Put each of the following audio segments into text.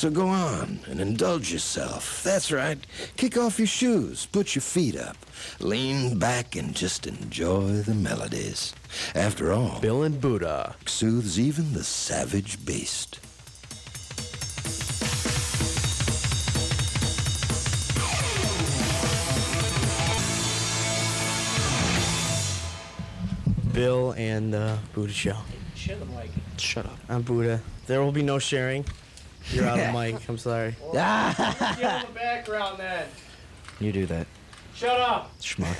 So go on and indulge yourself. That's right. Kick off your shoes, put your feet up, lean back, and just enjoy the melodies. After all, Bill and Buddha soothes even the savage beast. Bill and Buddha Show. Share the mic. Shut up. I'm Buddha. There will be no sharing. You're out of mic. I'm sorry. Get in the background then. You do that, Shut up. schmuck.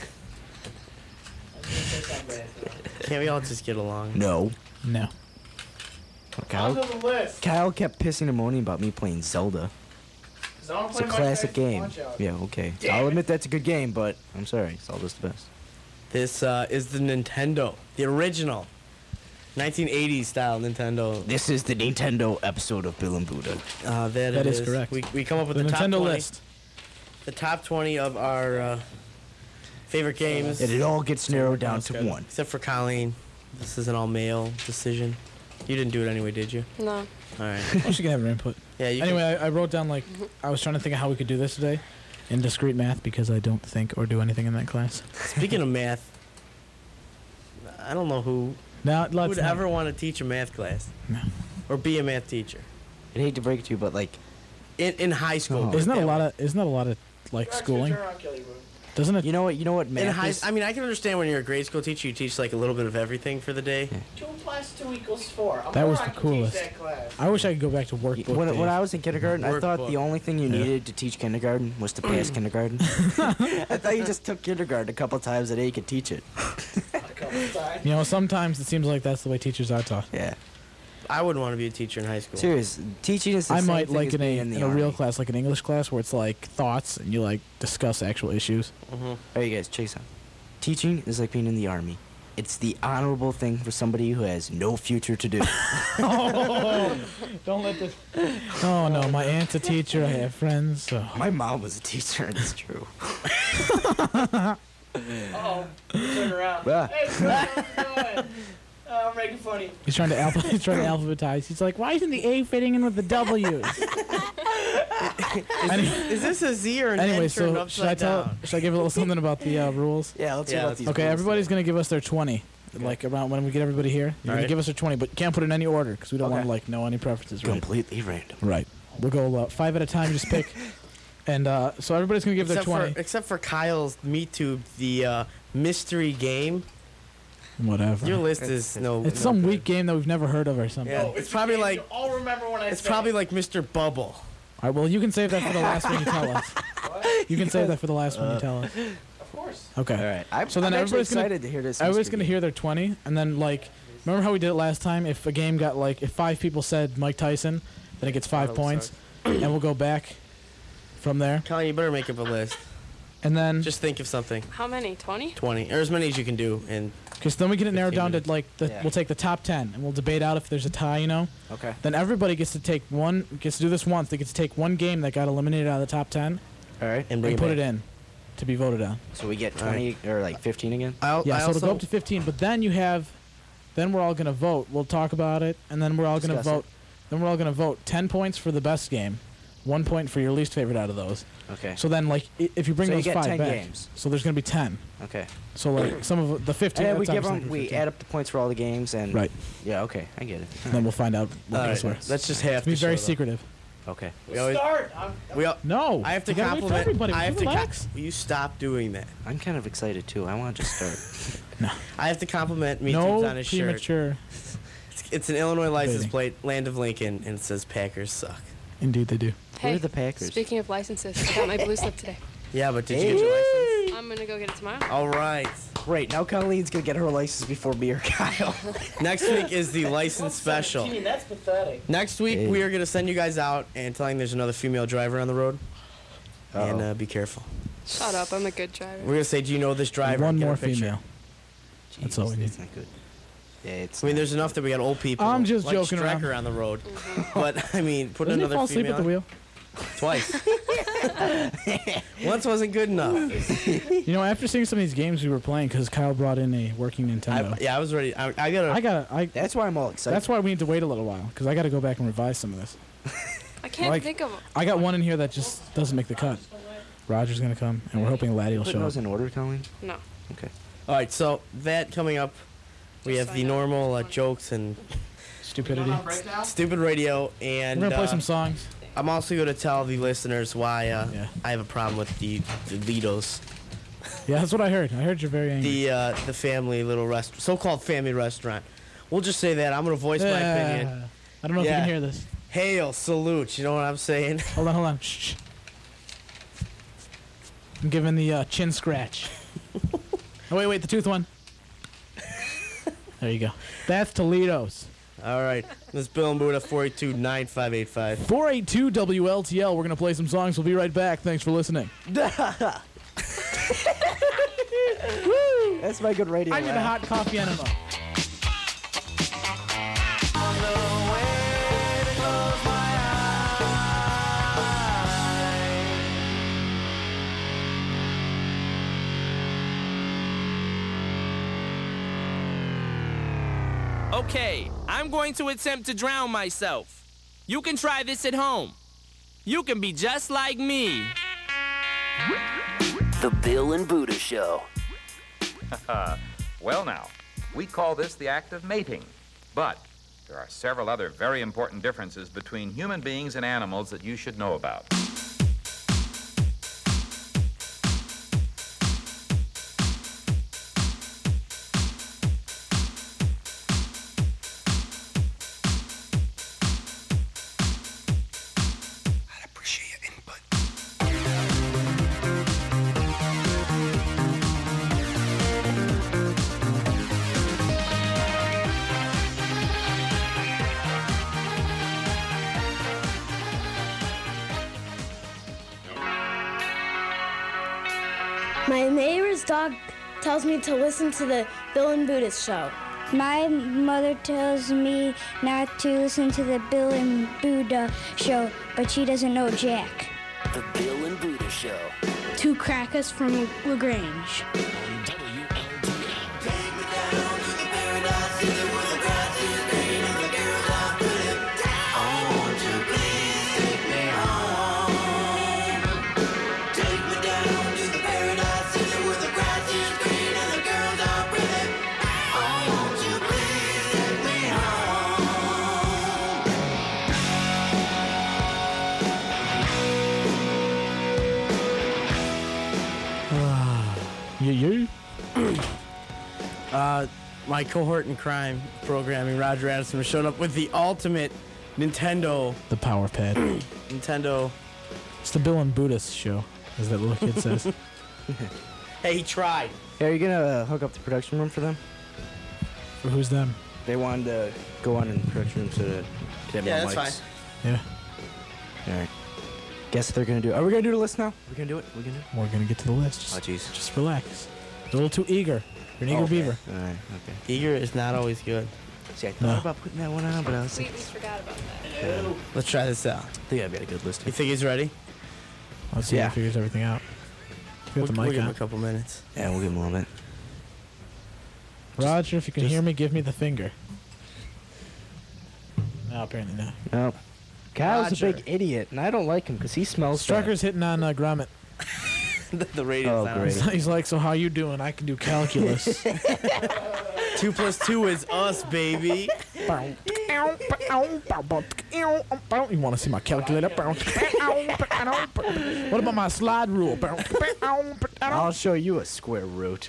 Can't we all just get along? No. No. Kyle, Onto the list. Kyle kept pissing and moaning about me playing Zelda. 'Cause I don't It's play a my classic Chinese game. Punch-Out. Yeah, okay. Damn I'll it. admit that's a good game, but I'm sorry. Zelda's the best. This is the Nintendo, the original 1980s style Nintendo. This is the Nintendo episode of Bill and Buddha. That That it is correct. We come up with The the top Nintendo 20, list. the top 20 of our favorite games, And it all gets narrowed down to good. one. except for Colleen. This is an all-male decision. You didn't do it anyway, did you? No. All right. Well, she can have her input. Yeah. You Anyway, I wrote down, like, I was trying to think of how we could do this today in discrete math because I don't think or do anything in that class. Speaking of math, I don't know who Now, let's would not- ever want to teach a math class No. or be a math teacher I'd hate to break it to you, but like, in high school. Oh. Isn't that a lot of like schooling? Doesn't it? you know what In math high, is? I mean, I can understand when you're a grade school teacher, you teach like a little bit of everything for the day. 2 + 2 = 4. That was the coolest. I wish I could go back to workbook When days. I was in kindergarten, I thought Workbook. the only thing you Yeah. needed to teach kindergarten was to pass kindergarten. I thought you just took kindergarten a couple times a day, you could teach it. You know, sometimes it seems like that's the way teachers are taught. Yeah. I wouldn't want to be a teacher in high school. Serious. Teaching is the I same might thing like as in being in the a real army. class, like an English class, where it's like thoughts and you like discuss actual issues. Hmm. Alright, you guys, chase on. Teaching is like being in the army. It's the honorable thing for somebody who has no future to do. Don't let this. Oh no, my aunt's a teacher. I have friends. So. My mom was a teacher, and it's true. Uh-oh. Turn around. Ah. Hey, what are you doing? Oh, I'm making fun of you. He's trying to alphabetize. He's like, why isn't the A fitting in with the W's? Is this a Z or an Anyway, N turned so upside down? should I give a little something about the rules? Yeah, let's Yeah, hear about let's- these Okay, rules. everybody's gonna give us their 20. Like around when we get everybody here, you're gonna Alright. give us their 20, but you can't put it in any order because we don't want Okay. to like know any preferences. Right? Completely random. Right. We'll go 5 at a time. Just pick. And so everybody's gonna give their 20. Except for Kyle's Meat Tube, the mystery game. Whatever. Your list is no. It's no some good. weak game that we've never heard of or something. Yeah. Oh, It's probably like- You all remember when I It's say probably it. like Mr. Bubble. All right. Well, you can save that for the last one you tell us. What? You can save that for the last one you tell us. Of course. Okay. All right. I'm, So then I'm actually everybody's gonna- excited to hear this. Everybody's mystery gonna hear their 20, and then like, remember how we did it last time? If a game got like, if 5 people said Mike Tyson, then it gets 5 Oh, points, and we'll go back from there. Colin, you better make up a list. And then, Just think of something. How many? 20? 20 or as many as you can do, and because then we get it narrowed 15 down to minutes. like, Yeah. we'll take the top 10, and we'll debate out if there's a tie, you know? Okay. Then everybody gets to do this once. They get to take one game that got eliminated out of the top 10 All right. and bring and put back. it in to be voted on. So we get 20 or like 15 again? I'll, Yeah, I so also, it'll go up to 15, but then then we're all going to vote. We'll talk about it, and then we're all going to Discuss vote. Then we're all going to vote 10 points for the best game, 1 point for your least favorite out of those. Okay. So then, like, if you bring So you those get 5 10 back, games. so there's going to be 10. Okay. So, like, some of the 15. And we that's give obviously them. gonna We be 15. add up the points for all the games and. Right. Yeah. Okay. I get it. And then we'll find out what All those right, were. let's just have Be to very show them. secretive. Okay. We always, Start. we all, No. I have to you gotta wait for compliment. everybody. I have to. relax. You stop doing that. I'm kind of excited too. I want to just start. I have to compliment Meat Tubes No on his shirt. premature. It's an Illinois license Waiting. plate, Land of Lincoln, and it says Packers suck. Indeed, they do. Hey, are the Packers? Speaking of licenses, I got my blue slip today. Yeah, but did you get your license? I'm going to go get it tomorrow. All right. Great. Now Colleen's gonna get her license before me or Kyle. Next week is the license What's special. 17? That's pathetic. Next week Hey. we are going to send you guys out and telling there's another female driver on the road. And Uh-oh. be careful. Shut up, I'm a good driver. We're going to say, do you know this driver? One Get a more picture. female. That's all we need. It's not good. Yeah, it's. I mean, not. there's enough that we got old people. I'm just like joking around. Strecker on the road. Mm-hmm. But, I mean, put Doesn't he another fall asleep female. at the wheel? Twice. Once wasn't good enough. You know, after seeing some of these games we were playing, because Kyle brought in a working Nintendo. I was ready. I got to. I That's why I'm all excited. That's why we need to wait a little while, because I got to go back and revise some of this. I can't Like, think of them. I got one in here that just doesn't make the cut. Roger's gonna come, and we're hoping Laddie will Put show up. those in order, Colleen? No. Okay. All right, so that coming up, we have the normal jokes and Stupidity. stupid radio, and We're gonna play some songs. I'm also going to tell the listeners why Yeah. I have a problem with the Litos, Yeah, that's what I heard. I heard you're very angry. the family little so-called family restaurant. We'll just say that. I'm going to voice my opinion. I don't know if you Yeah. can hear this. Hail, salute. You know what I'm saying? Hold on. Shh. I'm giving the chin scratch. Oh, wait, the tooth one. There you go. That's Toledo's. All right. This is Bill and Buddha, 482-9585. 482 WLTL. We're going to play some songs. We'll be right back. Thanks for listening. That's my good radio. I need a hot coffee enema. Okay, I'm going to attempt to drown myself. You can try this at home. You can be just like me. The Bill and Buddha Show. Well now, we call this the act of mating. But there are several other very important differences between human beings and animals that you should know about. My neighbor's dog tells me to listen to the Bill and Buddha Show. My mother tells me not to listen to the Bill and Buddha Show, but she doesn't know Jack. The Bill and Buddha Show. 2 crackers from LaGrange. You? My cohort in crime programming, Roger Addison, was showing up with the ultimate Nintendo. The power pad. Nintendo. It's the Bill and Buddha Show, as that little kid says. Hey, he tried. Hey, are you gonna hook up the production room for them? For who's them? They wanted to go on in the production room so that they have Yeah, more that's mics. Yeah. All right. Guess they're gonna do. Are we gonna do the list now? We're gonna do it. We're gonna do it. We're going to get to the list. Oh, jeez. Just relax. You're a little too eager. You're an eager Okay. beaver. All right. Okay. Eager is not always good. See, I thought No. about putting that one on, but I was like, Completely forgot about that. Let's try this out. I think I've got a good list. You think he's ready? Let's see Yeah. if he figures everything out. We We'll, got the we'll mic give him on. a couple minutes. Yeah, we'll give him a little bit. Roger, if you can just- hear me, give me the finger. No, apparently not. Nope. Kyle's Roger. a big idiot, and I don't like him because he smells bad. Strucker's hitting on Gromit. The radio's Oh, not on. great. He's like, so how you doing? I can do calculus. 2 plus 2 is us, baby. You want to see my calculator? What about my slide rule? I'll show you a square root.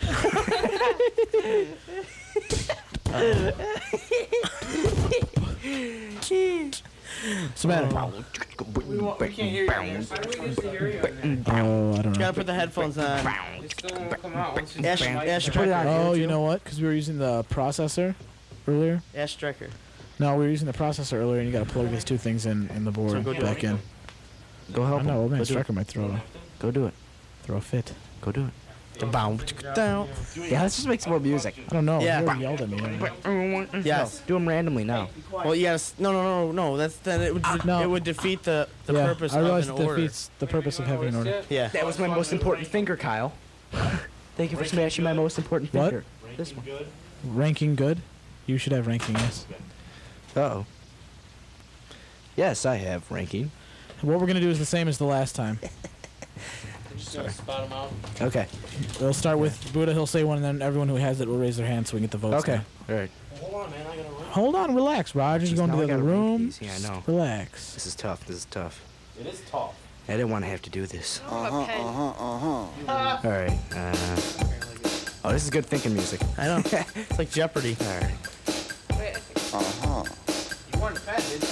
What's the matter? We can't hear you. How do we get to hear you? Oh, I don't know. Gotta put the headphones on. It still won't come out. Once you Ash, put the mic Ash down. Put it on. Oh, here, you too. know what? Because we were using the processor earlier. Ash Strecker. No, we were using the processor earlier, and you got to plug these 2 things in the board So go do back it. in. Go I help don't know. him. Old man Go do it. Strucker might Go do it. throw a fit. Go do it. Down. Yeah, let's just make some more music. I don't know. Yeah. He already yelled at me. Yes. Do them randomly now. Well, you gotta. No. That's then it would. No. It would defeat the Yeah, purpose I of realize an it order. defeats the purpose of having an order. Yeah. That was my most important finger, Kyle. Thank you for smashing my most important What? finger. This one. Ranking good? You should have ranking, yes. Uh-oh. Yes, I have ranking. What we're gonna do is the same as the last time. Just gonna spot them out. Okay. We'll start with Buddha. He'll say one, and then everyone who has it will raise their hand so we can get the votes. Okay. now. All right. Hold on, man. I gotta run. Hold on, relax. Roger's Jeez, going to now the I other gotta read room. these. Yeah, I know. Relax. This is tough. This is tough. It is tough. I didn't want to have to do this. A pen. All right. Oh, this is good thinking music. I know. It's like Jeopardy. All right. Wait, I think. You weren't a pen, did you?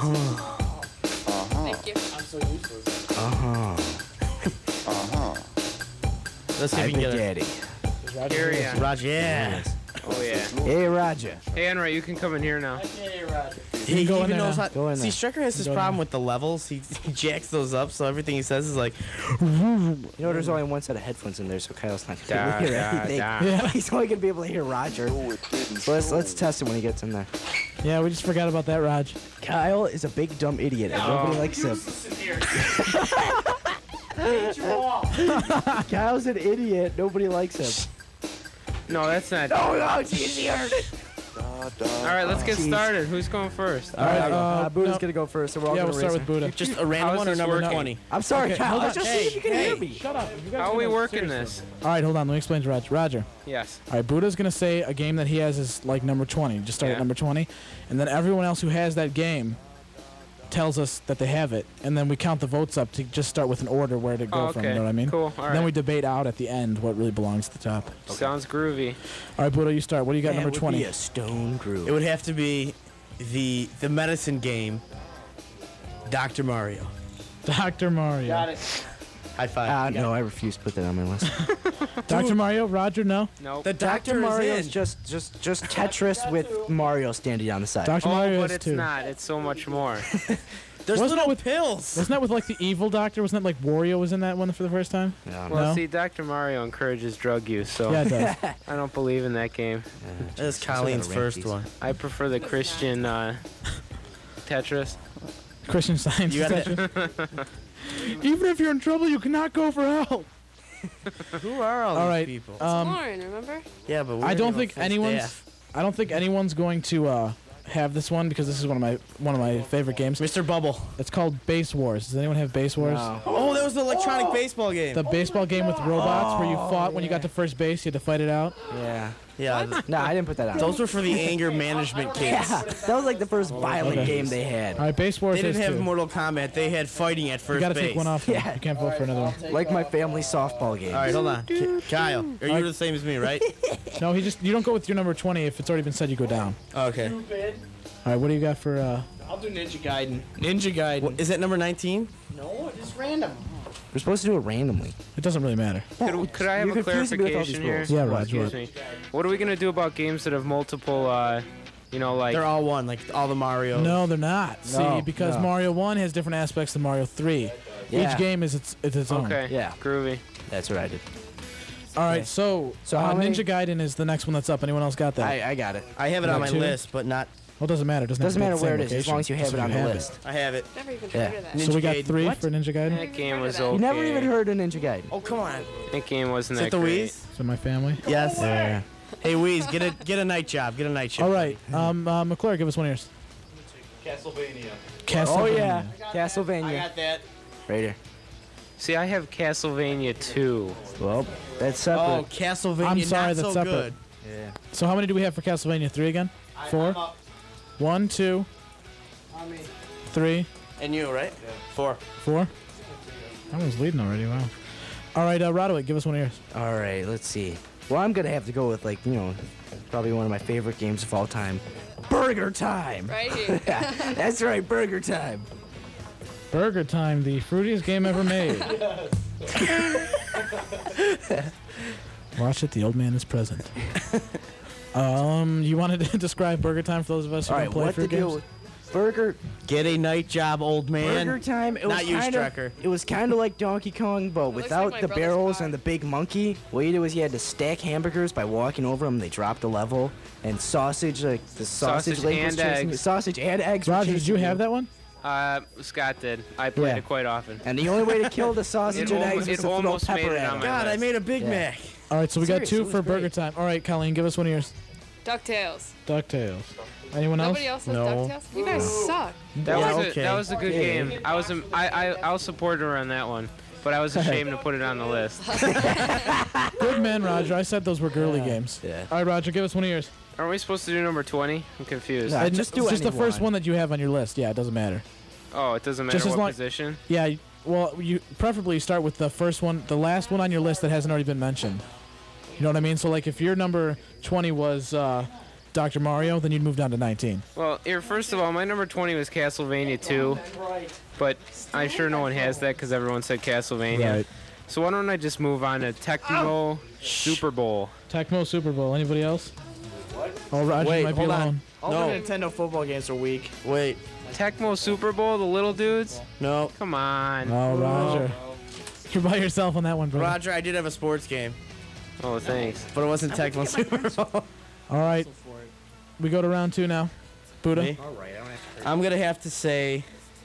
Thank you. I'm so useless. Let's see if Hi, we can Big get it. Daddy. Here, yeah. Roger, yeah. Oh, yeah. Hey, Roger. Hey, Enright, you can come in here now. Hey, Roger. He go in even there knows now. how. Go in See, there. Stricker has this Go in problem there. with the levels. He jacks those up, so everything he says is like. You know, there's only one set of headphones in there, so Kyle's not gonna be able to hear anything. Yeah. He's only gonna be able to hear Roger. So let's test it when he gets in there. Yeah, we just forgot about that, Raj. Kyle is a big dumb idiot, and nobody likes him. Kyle's an idiot. Nobody likes him. No, that's not. Oh no, jeez, he heard it. All right, let's get started. Who's going first? All right, Buddha's no. gonna go first, so we're all Yeah, gonna we'll start race with Buddha. Just a random How is one or this number working? 20? I'm sorry, Okay, Kyle. hold Let's on. just see if you can hear me. Shut up. You guys How are we gotta- working seriously. this? All right, hold on. Let me explain to Roger. Roger. Yes. All right, Buddha's going to say a game that he has is like number 20. Just start Yeah. at number 20. And then everyone else who has that game tells us that they have it. And then we count the votes up to just start with an order where to go Oh, from. okay. You know what I mean? Cool. All And right. then we debate out at the end what really belongs to the top. Sounds groovy. All right, Buddha, you start. What do you got, That number would 20? be a stone groove. It would have to be the medicine game, Dr. Mario. Dr. Mario. Got it. High five. No, I refuse to put that on my list. Dr. Mario? Roger, no? Nope. The doctor Dr. Mario's is in. just Tetris with Mario standing on the side. Dr. Oh, Mario but is it's too. not. It's so much more. There's Wasn't little it with- pills. Wasn't that with like the evil doctor? Wasn't that like Wario was in that one for the first time? No. Well, No? see, Dr. Mario encourages drug use, so Yeah, it does. I don't believe in that game. That's gotta Colleen's rank first these. one. I prefer the Christian Tetris. Christian Science. You got Tetris. Even if you're in trouble, you cannot go for help. Who are all, All these right. people? Lauren, remember? Yeah, but I we're don't gonna think full anyone's. staff. I don't think anyone's going to have this one because this is one of my favorite games. Mr. Bubble. It's called Base Wars. Does anyone have Base Wars? No. Oh, that was the electronic baseball game. The baseball game with robots where you fought when you got to first base. You had to fight it out. Yeah. yeah, No, I didn't put that on. those were for the anger management kids. Yeah, that was like the first violent Okay. game they had. All right, Base Wars They didn't has have two. Mortal Kombat. They had fighting at You first got to base. take one off. Yeah. You can't vote for another one. Like my family softball game. All right, hold on. Kyle, are you the same as me, right? No, you don't go with your number 20 if it's already been said. You go down. Okay. Stupid. All right, what do you got for? I'll do Ninja Gaiden. Ninja Gaiden. Is that number 19? No, it's random. We're supposed to do it randomly. It doesn't really matter. Could I have You're a confusing me with all these clarification here? rules. Yeah, Raj. Excuse me. What are we gonna do about games that have multiple, like? They're all one, like all the Marios. No, they're not. See, No, because no. Mario 1 has different aspects than Mario 3. Yeah. Each game is its own. Okay. Yeah. Groovy. That's what I did. All right, Okay. so how many- Ninja Gaiden is the next one that's up. Anyone else got that? I got it. I have it on Number my two? list, but not. Well, it doesn't matter. It doesn't, Doesn't have matter to be where the it is, same as long as you location. have it Just on so the you list. I have it. Never even Yeah. heard of that. So we got Gaiden. 3 What? for Ninja Gaiden. That game was You okay. You never even heard of Ninja Gaiden. Oh, come on. That game wasn't Is that it the great. Wheeze? So my family. Yes. Yeah. Hey, Wheeze, get a night job. Get a night shift. All right, McClure, give us one of yours. Castlevania. Castlevania. Oh yeah, I Castlevania. got that. Right here. See, I have Castlevania 2. Well, that's separate. Oh, Castlevania. I'm sorry, not that's so separate. good. Yeah. So how many do we have for Castlevania? 3 again? 4? I'm up. 1, 2, On me. 3, And you, right? 4. 4. That one's leading already. Wow. All right, Rodowicz, give us one of yours. All right, let's see. Well, I'm gonna have to go with probably one of my favorite games of all time, Burger Time. Right here. That's right, Burger Time. Burger Time, the fruitiest game ever made. Watch it. The old man is present. You wanted to describe Burger Time for those of us who All don't right, play what fruit to do games? with Burger Get a night job, old man. Burger Time? It Not was you, kinda, Strucker. It was kind of like Donkey Kong, but looks without like my the brother's barrels car. and the big monkey. What you did was you had to stack hamburgers by walking over them. They dropped a level, and sausage, like the sausage, Sausage lady was and chasing you. eggs. Sausage and eggs. were Roger, did chasing you have that one? Scott did. I played Yeah. it quite often. And the only way to kill the sausage It and eggs almost- was it to throw almost pepper made it at on them. my God, I made a Big Yeah. Mac. All right, so we got Seriously, it 2 was for great. Burger Time. All right, Colleen, give us one of yours. DuckTales. DuckTales. Anyone else? Nobody else has No. DuckTales? You guys suck. That was a good game. I'll support her on that one, but I was ashamed to put it on the list. Good man, Roger. I said those were girly games. Yeah. All right, Roger, give us one of yours. Aren't we supposed to do number 20? I'm confused. And just the first one that you have on your list. Yeah, it doesn't matter. Oh, it doesn't matter Just as what long- position? Yeah, well, you preferably start with the first one, the last one on your list that hasn't already been mentioned. You know what I mean? So, like, if your number 20 was Dr. Mario, then you'd move down to 19. Well, here, first of all, my number 20 was Castlevania 2, but I'm sure no one has that because everyone said Castlevania. Right. So why don't I just move on to Tecmo Super Bowl? Tecmo Super Bowl. Anybody else? Oh, Roger Wait, might be hold on. alone. All No. the Nintendo football games are weak. Wait. Tecmo Super Bowl, the little dudes? No. Come on. Oh, Roger. You're by yourself on that one, brother. Roger, I did have a sports game, Oh, thanks. but it wasn't Tecmo Super Bowl. All right. We go to round 2 now. Buddha. Me? I'm gonna have to say,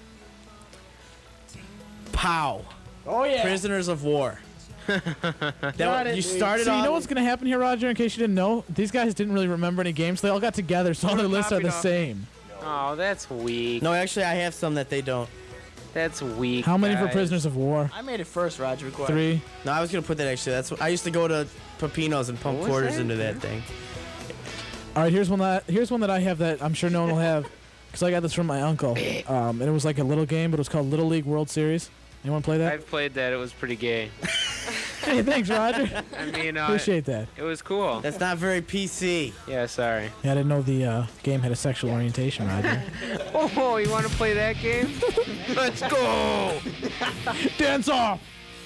POW. Oh yeah. Prisoners of War. Got You it. started So you off. know what's going to happen here, Roger, in case you didn't know? These guys didn't really remember any games. They all got together, so all their lists are the same. Oh, that's weak. No, actually, I have some that they don't. That's weak. How many for guys. Prisoners of War? I made it first, Roger. Be quiet. 3. No, I was gonna put that actually. That's what I used to go to Pepino's and pump What was quarters that? into that thing. All right, here's one that I have that I'm sure no one will have, because I got this from my uncle. And it was like a little game, but it was called Little League World Series. Anyone play that? I've played that. It was pretty gay. Hey, thanks, Roger. I mean, Appreciate that. it was cool. That's not very PC. Yeah, sorry. Yeah, I didn't know the game had a sexual orientation, Roger. Oh, you want to play that game? Let's go. Dance off!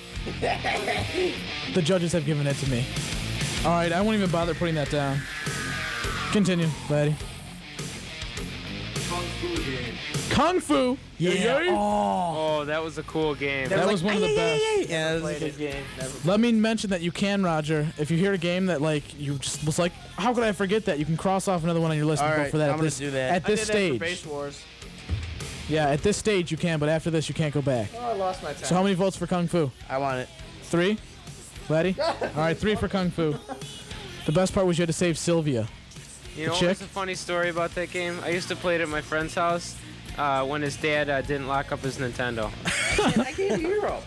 The judges have given it to me. All right, I won't even bother putting that down. Continue, buddy. Kung Fu. Yeah. Oh, that was a cool game. That was one of the best. Yeah, that was a good game. Let me mention that you can, Roger. If you hear a game that like you just was like, how could I forget that? You can cross off another one on your list and All vote right, for that. I'm at gonna this, do that. At this I did that for stage. Base Wars. Yeah, at this stage you can, but after this you can't go back. Oh, I lost my time. So how many votes for Kung Fu? I want it. 3? Laddie? All right, 3 for Kung Fu. The best part was you had to save Sylvia. You know chick? what's a funny story about that game? I used to play it at my friend's house when his dad didn't lock up his Nintendo. I gave you Euro.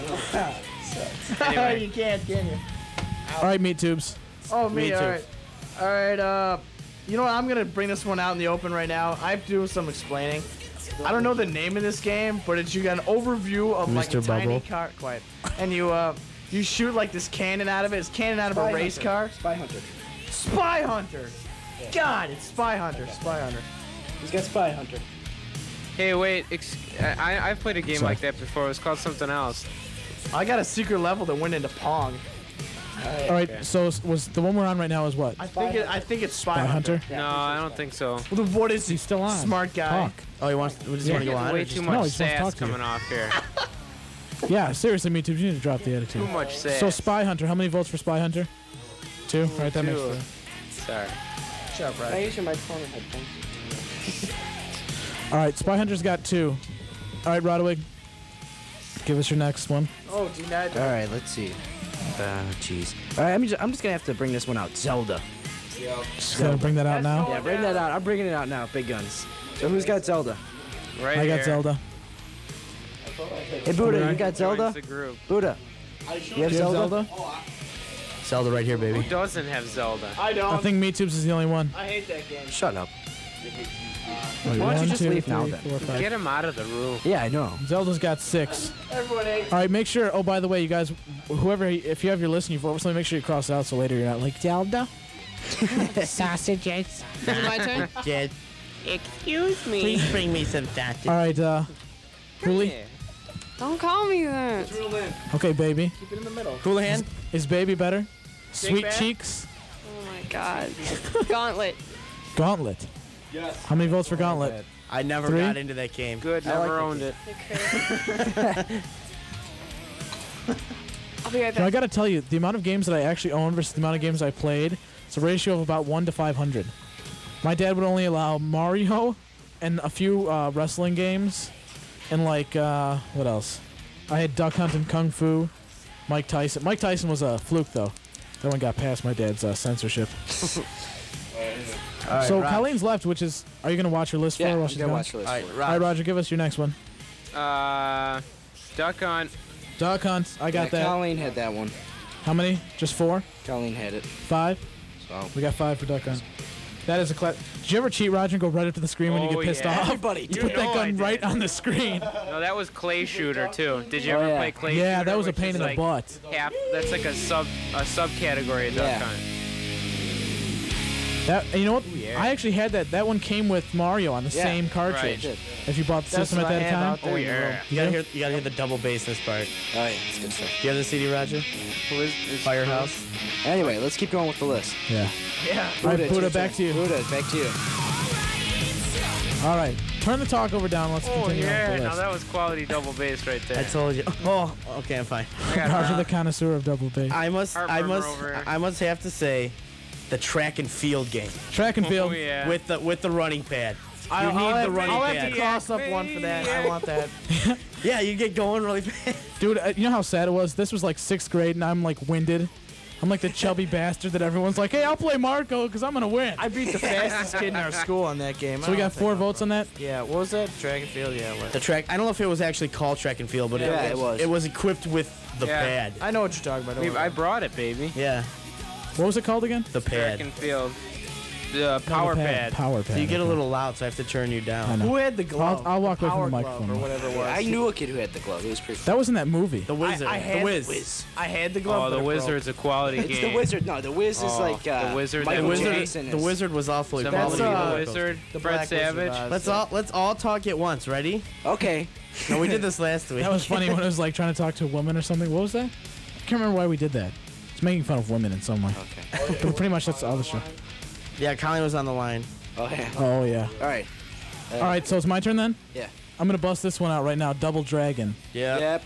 Anyway. You can't, can you? All right, Meat Tubes. Oh, Me me. too. All right. All right. You know what? I'm gonna bring this one out in the open right now. I have to do some explaining. I don't know the name of this game, but it's you got an overview of like a Mr. tiny Bubble. car. Quiet. And you shoot like this cannon out of it. It's cannon out of a race car. Spy Hunter. Spy Hunter. God, it's Spy Hunter. Spy Hunter. He's got Spy Hunter. Hey, wait. I've played a game Sorry. like that before. It was called something else. I got a secret level that went into Pong. All right, so was the one we're on right now is what? I think it's Spy, Spy Hunter? No, I don't think so. Well, then what is He's still on. Smart guy. Talk. Oh, he wants. Does he want to go on? Way or too just- No, he much just wants to talk sass to you. coming off here. Yeah, seriously, Meat Tubes, you need to drop the attitude. Too much sass. So Spy Hunter, how many votes for Spy Hunter? 2? All right, that makes 2. 3. Sorry. Shut up, Can I Brad. use your microphone and headphones? All right, Spy Hunter's got 2. All right, Rodwig, give us your next one. Oh, denied. All right, let's see. Jeez. All right, I'm just gonna have to bring this one out. Zelda. Just gonna bring that out now. Yeah, bring that out. I'm bringing it out now. Big guns. So who's got Zelda? Right I got here. Zelda. Hey, Buddha, you got Joins Zelda? the group. Buddha, you have Do you have Zelda? Zelda right here, baby. Who doesn't have Zelda? I don't. I think Meat Tubes is the only one. I hate that game. Shut up. Wait, Why don't you 1, just 2, leave 3, now, then? 4, 5. Get him out of the room. Yeah, I know. Zelda's got 6. Everyone hates. All right, make sure. Oh, by the way, you guys, whoever, if you have your list and you vote for something, make sure you cross it out so later you're not like Zelda. Sausages. Is it my turn? Jed, Excuse me. please bring me some sausage. All right, Huli. Don't call me that. Okay, baby. Keep it in the middle. Houlihan. Is baby better? Sweet Bad? cheeks. Oh my god. Gauntlet. Gauntlet. Yes. How many votes for Gauntlet? I never 3? got into that game. Good, I like never that owned it. I'll be right You know, I back. gotta tell you, the amount of games that I actually own versus the amount of games I played, it's a ratio of about 1 to 500. My dad would only allow Mario and a few wrestling games, and like what else? I had Duck Hunt and Kung Fu, Mike Tyson. Mike Tyson was a fluke though. That one got past my dad's censorship. All right, So Raj. Colleen's left, which is, are you gonna watch her list for Yeah, her while I'm she's gonna gone? watch her list All right, for All right, Raj. Roger, give us your next one. Duck Hunt. Duck Hunt. I got that. Colleen had that one. How many? Just 4? Colleen had it. 5? So. We got 5 for Duck Hunt. That is a class. Did you ever cheat, Roger, and go right up to the screen when you Oh, get pissed yeah. off? Everybody You did. put You know that I gun did. right on the screen. No, that was Clay Shooter too. Did you Oh, ever yeah. play Clay Shooter? Yeah, that was a which pain is in the like butt. Half. That's like a subcategory of Duck Yeah. Hunt. That, and you know what? yeah. I actually had that. That one came with Mario on the Yeah, same cartridge. right. If you bought the That's system at what I that have time. out there. Oh yeah. You gotta hear the double bass this part. Oh yeah, it's good stuff. Do you have the CD, Roger? Firehouse. Anyway, let's keep going with the list. Yeah. Yeah. All right, it's Buddha, your back turn. to you. Buddha, back to you. All right, turn the talk over down. Let's Oh continue on yeah. with the Now list. that was quality double bass right there. I told you. Oh, okay, I'm fine. Roger, the connoisseur of double bass. I Heartburn over. must have to say, the track and field game Track and field. Oh yeah. with the running pad. You need I'll the running have pad. to cross up one for that. I want that. Yeah, you get going really fast. Dude, you know how sad it was? This was like 6th grade, and I'm like winded. I'm like the chubby bastard that everyone's like, hey, I'll play Marco because I'm going to win. I beat the fastest kid in our school on that game. So we got 4 votes on that? Yeah, what was that? Track and field, yeah. What? The track. I don't know if it was actually called track and field, but Yeah, it was. It was equipped with the Yeah. pad. I know what you're talking about. I brought it, baby. Yeah, What was it called again? the Track pad. and field. The No, power the pad. Power pad. So you get a okay. little loud, so I have to turn you I down. know. Who had the glove? I'll walk away from Power the glove microphone. or whatever it was. I knew a kid who had the glove. It was pretty. That was in that movie. The Wizard. I had the Wiz. I had the glove. Oh, the but it broke. Wizard's a quality It's game. the Wizard. No, the Wiz is Oh, like the Wizard. Michael The Wizard. Jackson The is- Wizard was awfully Some That's, movie, quality. the uh, Wizard. the Fred Black Wizard, Savage. Let's all talk at once. Ready? Okay. No, we did this last week. That was funny when it was like trying to talk to a woman or something. What was that? I can't remember why we did that. It's making fun of women in some way. Okay. But pretty much that's all the show. Yeah, Colin was on the line. Oh yeah. Oh, yeah. All right. All right, so it's my turn then? Yeah. I'm going to bust this one out right now. Double Dragon. Yeah. Yep.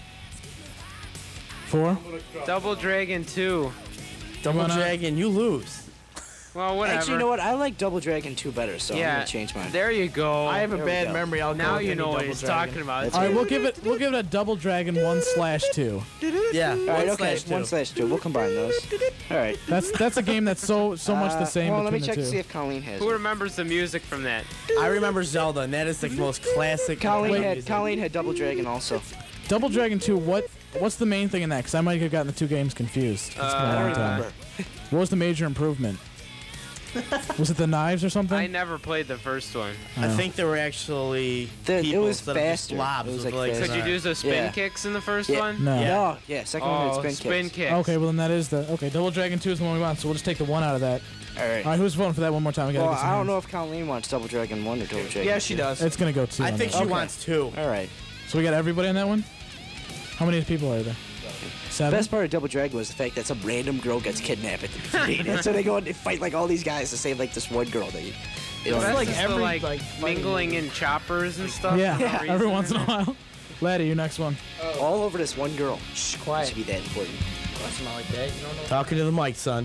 4? Double Dragon 2. Double wanna- Dragon, you lose. Well, whatever. Actually, you know what? I like Double Dragon 2 better, so I'm Yeah. gonna change mine. There you go. I have a There we bad go. memory. I'll go Now with you any know what Double he's Dragon. talking about. All right, we'll give it a Double Dragon 1/2. Yeah. All right, okay. 1/2. 1/2. We'll combine those. All right. That's a game that's so much the same Well, let me between check the to two. see if Colleen has Who it. remembers the music from that? I remember Zelda, and that is the most classic. Colleen had music. Colleen had Double Dragon also. Double Dragon 2, what's the main thing in that? Because I might have gotten the two games confused. It's been a I long don't time. remember. What was the major improvement? Was it the knives or something? I never played the first one. I think there were actually It people was instead of just faster. blobs It was with like legs. faster. Could you do the spin Yeah. kicks in the first Yeah. one? No. No, yeah, second one Oh, had spin kicks. Okay, well then that is the Double Dragon 2 is the one we want, so we'll just take the one out of that. All right. All right, who's voting for that one more time? We gotta Well, get some I don't hands. know if Colleen wants Double Dragon 1 or Double Dragon Yeah, 2. she does. It's gonna go 2. I on think that. she Okay. wants 2. All right. So we got everybody on that one. How many people are there? The 7. best part of Double Dragon was the fact that some random girl gets kidnapped at the beginning. And so they go and they fight like all these guys to save like this one girl. They don't That's like just every, the, like, like, mingling in choppers and stuff. Yeah, for no every reason. once in a while. Laddie, your next one. all over this one girl. Shh, It quiet. should be that important. That's not like that. You don't know. Talking to the mic, son.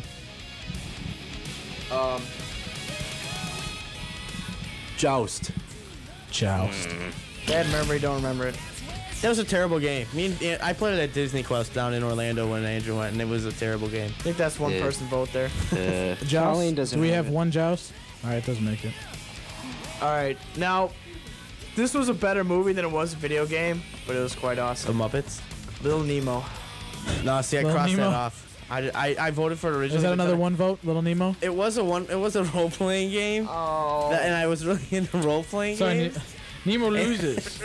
Joust. Joust. Bad memory. Don't remember it. That was a terrible game. I played it at Disney Quest down in Orlando when Andrew went, and it was a terrible game. I think that's one Yeah. person vote there. Joust. Colleen doesn't Do we have have it. one Joust? All right, doesn't make it. All right, now this was a better movie than it was a video game, but it was quite The awesome. Muppets. Little Nemo. No, see, I Little crossed Nemo? that off. I voted for it originally. Is that but another then one vote, Little Nemo? It was a role playing game, Oh. and I was really into role playing Sorry, games. Nemo loses.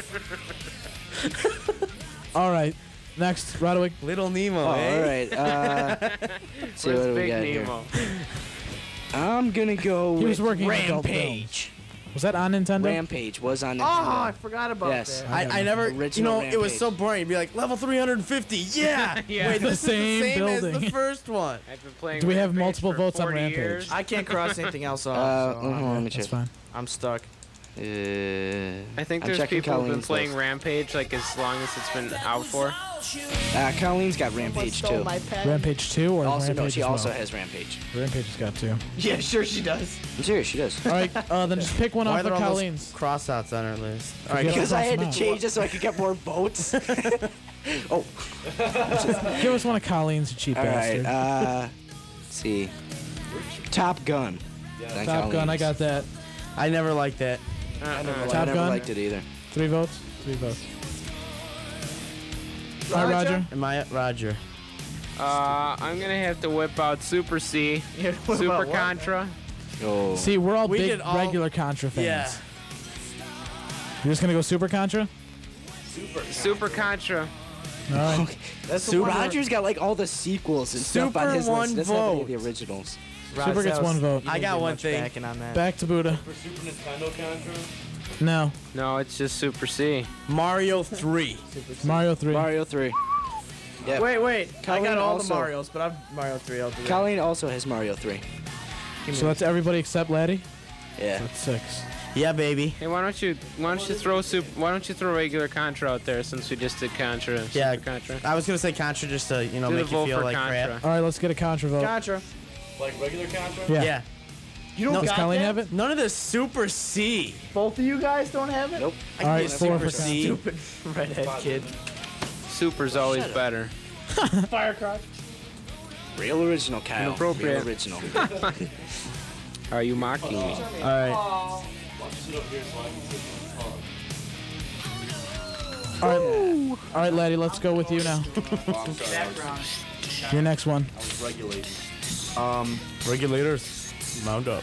All right, next, Roderick. Little Nemo. Oh, eh? all right. Let's see Where's what do we Big got here. Nemo? I'm gonna go He with was working on adult Rampage. Was that on Nintendo? Rampage was on Oh, I Nintendo. forgot about Yes. that. I never, Original it was so Rampage. boring. You'd be like, level 350, yeah! Yeah. Wait, The this same is the same as building. the first one. I've been playing Do we have Rampage multiple for votes on 40 Rampage? years. I can't cross anything else off. so hold on, let me That's check. fine. I'm stuck. I think I'm there's checking people who've been Colleen's playing list. Rampage like as long as it's been out for. Colleen's got Rampage too. Rampage 2 or Also, Rampage no, she as well? also has Rampage. Rampage has got 2. Yeah, sure she does. I'm serious, she does. All right, then just pick one Why off are of there all those Colleen's. crossouts on our list? All right, Forget Because I had to Cross 'em out. change it so I could get more votes. Oh, Give us one of Colleen's, you cheap all right. bastard. Let's see. Top Gun. Then Top Gun, I Colleen's. got that. I never liked that. I Top never Gun. liked it either. 3 votes. 3 votes. All right, Roger. Am I Roger? I'm gonna have to whip out Super C, Super Contra. Oh. See, we're all We big did all- regular Contra fans. Yeah. You're just gonna go Super Contra? Super Contra. All right. That's the Super one where- Roger's got like all the sequels and stuff on Super his one list. Doesn't have any of vote. the originals. Super gets 1 vote. I got one thing. Backing on that. Back to Buddha. For Super Nintendo Contra? No. No, it's just Super C. Mario 3. Mario 3. Mario 3. Yeah. Wait. I Colleen got all also- the Marios, but I'm Mario 3. I'll do that. Colleen also has Mario 3. So that's everybody except Laddie? Yeah. That's 6. Yeah, baby. Hey, why don't you throw regular Contra out there since we just did Contra? Yeah, Super Contra. I was gonna say Contra just to Do the make you vote feel for like Contra. crap. All right, let's get a Contra vote. Contra. Like regular Contra? Yeah. You don't No, Does got Colleen that? have it? None of the Super C. Both of you guys don't have it? Nope. I All can right, get 4 Super for C. Stupid redhead kid. Super's always better. Firecrotch. Real original, Kyle. Inappropriate. Real original. Are you mocking me? All right. Why don't you sit up here so I can sit in the car? All right. All right, Laddie, let's go with you now. Your next one. I was regulating. Regulators, mount up.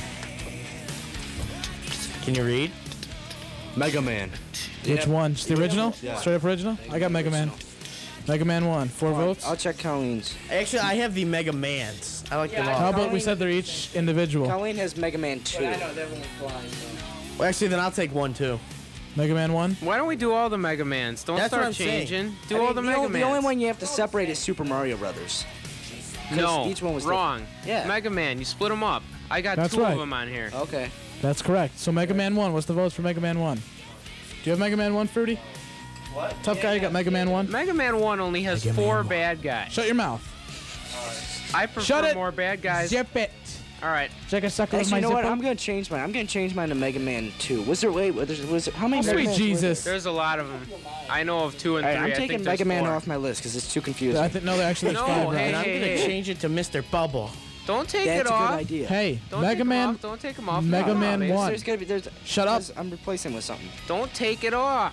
Can you read? Mega Man. Which one? Just the original? Yeah. Straight up original? I got Mega Man. Mega Man 1. 4 votes? I'll check Colleen's. Actually, I have the Mega Mans. I like them all. How about we said they're each individual? Colleen has Mega Man 2. I know, that one's flying. Well, actually, then I'll take 1 too. Mega Man 1? Why don't we do all the Mega Mans? Don't That's what I'm start saying. changing. I Do mean, all the Mega Mans. The only one you have to separate is Super Mario Brothers. 'Cause No, each one was wrong. Yeah. Mega Man, you split them up. I got That's 2 right. of them on here. Okay. That's correct. So Mega Man 1. What's the votes for Mega Man 1? Do you have Mega Man 1, Fruity? What? Tough guy, you got Mega Man 1? Mega Man 1 only has Mega 4 Man 1. bad guys. Shut your mouth. I prefer Shut it. more bad guys. Zip it. All right. Check a sucker with Actually, my you know what? zipper. I'm gonna change mine. I'm gonna change mine to Mega Man 2. Was there how many? Oh, Mega sweet Mans Jesus. There's a lot of them. I know of 2 and 3. All right, I'm I taking think there's Mega Man 4. off my list because it's too confusing. I think no, they're actually No, five, hey, right? And I'm hey, gonna hey. change it to Mr. Bubble. Don't take That's it a off. good idea. Hey, Don't Mega take 'em Man. off. Don't take them off. Mega No, Man man. 1. There's gotta be. There's. Shut up. I'm replacing with something. Don't take it off.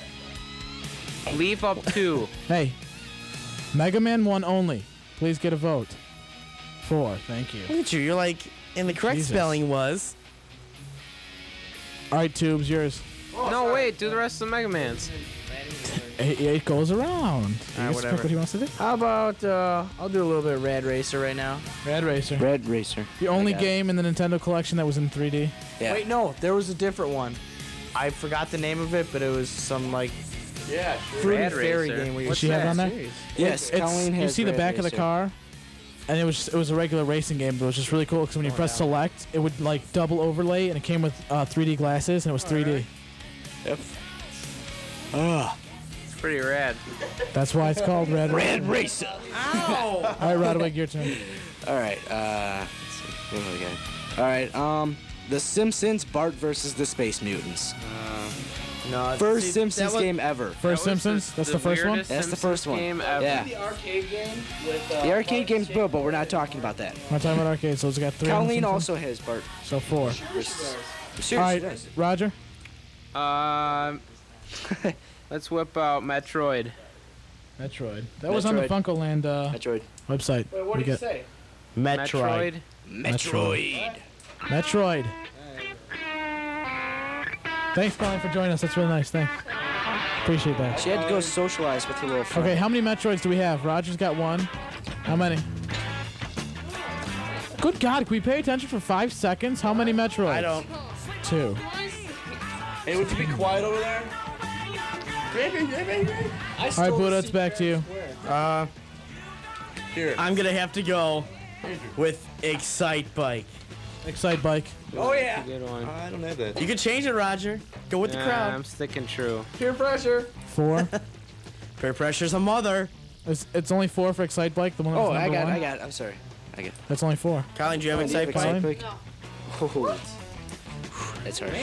Leave up 2. Hey, Mega Man 1 only. Please get a vote. 4. Thank you. Look at you. You're like, and the correct Jesus. spelling was. All right, Tubes, yours. No, wait. Do the rest of the Mega Mans. It goes around. He gets to whatever. pick what he wants to do. How about, I'll do a little bit of Rad Racer right now. Rad Racer. Red Racer. The only got it. game in the Nintendo collection that was in 3D. Yeah. Wait, no, there was a different one. I forgot the name of it, but it was some, like, Yeah, sure. Fruity Rad Fairy Racer. game where you Does she have it on there? Yes, It's, Colleen you has see the Rad back of the Racer. car, and it was a regular racing game, but it was just really cool because when you press select, it would like double overlay, and it came with 3D glasses, and it was 3D. Yep. Ugh. It's pretty rad. That's why it's called Rad Racer. Red Racer. All right, Rodwig, your turn. All right. Let's see. What do we got? All right. The Simpsons, Bart versus the Space Mutants. No, First see, Simpsons that was- game ever. First Simpsons. That's the first one. weirdest That's the Simpsons first one. game ever. Yeah. The arcade game with The arcade game's good, but we're not talking about that. I'm talking about arcade, so it's got 3. on Colleen Simpsons. also has Bart. So 4. Seriously, All right, does. Roger. Let's whip out Metroid. Metroid. That was on the Metroid. FuncoLand Metroid. website. Wait, what We did you get say? Metroid. Metroid. Metroid. Thanks, Colleen, for joining us. That's really nice. Thanks. Appreciate that. She had to go socialize with her little friend. Okay, how many Metroids do we have? Roger's got 1. How many? Good God, can we pay attention for 5 seconds? How many Metroids? I don't. 2. Hey, would you be quiet over there? All right, Buddha, it's back to you. Here. I'm gonna have to go with Excite Bike. Excite Bike. Oh, yeah. Good one. I don't have that. You can change it, Roger. Go with the Nah, crowd. I'm sticking true. Peer pressure. 4. Peer pressure's a mother. It's only 4 for Excite Bike, the one that's Oh, number 1. I got. I'm sorry. I got. That's only 4. Colin, do you have Oh, Excite do you have Bike? Excite Oh, that's harsh.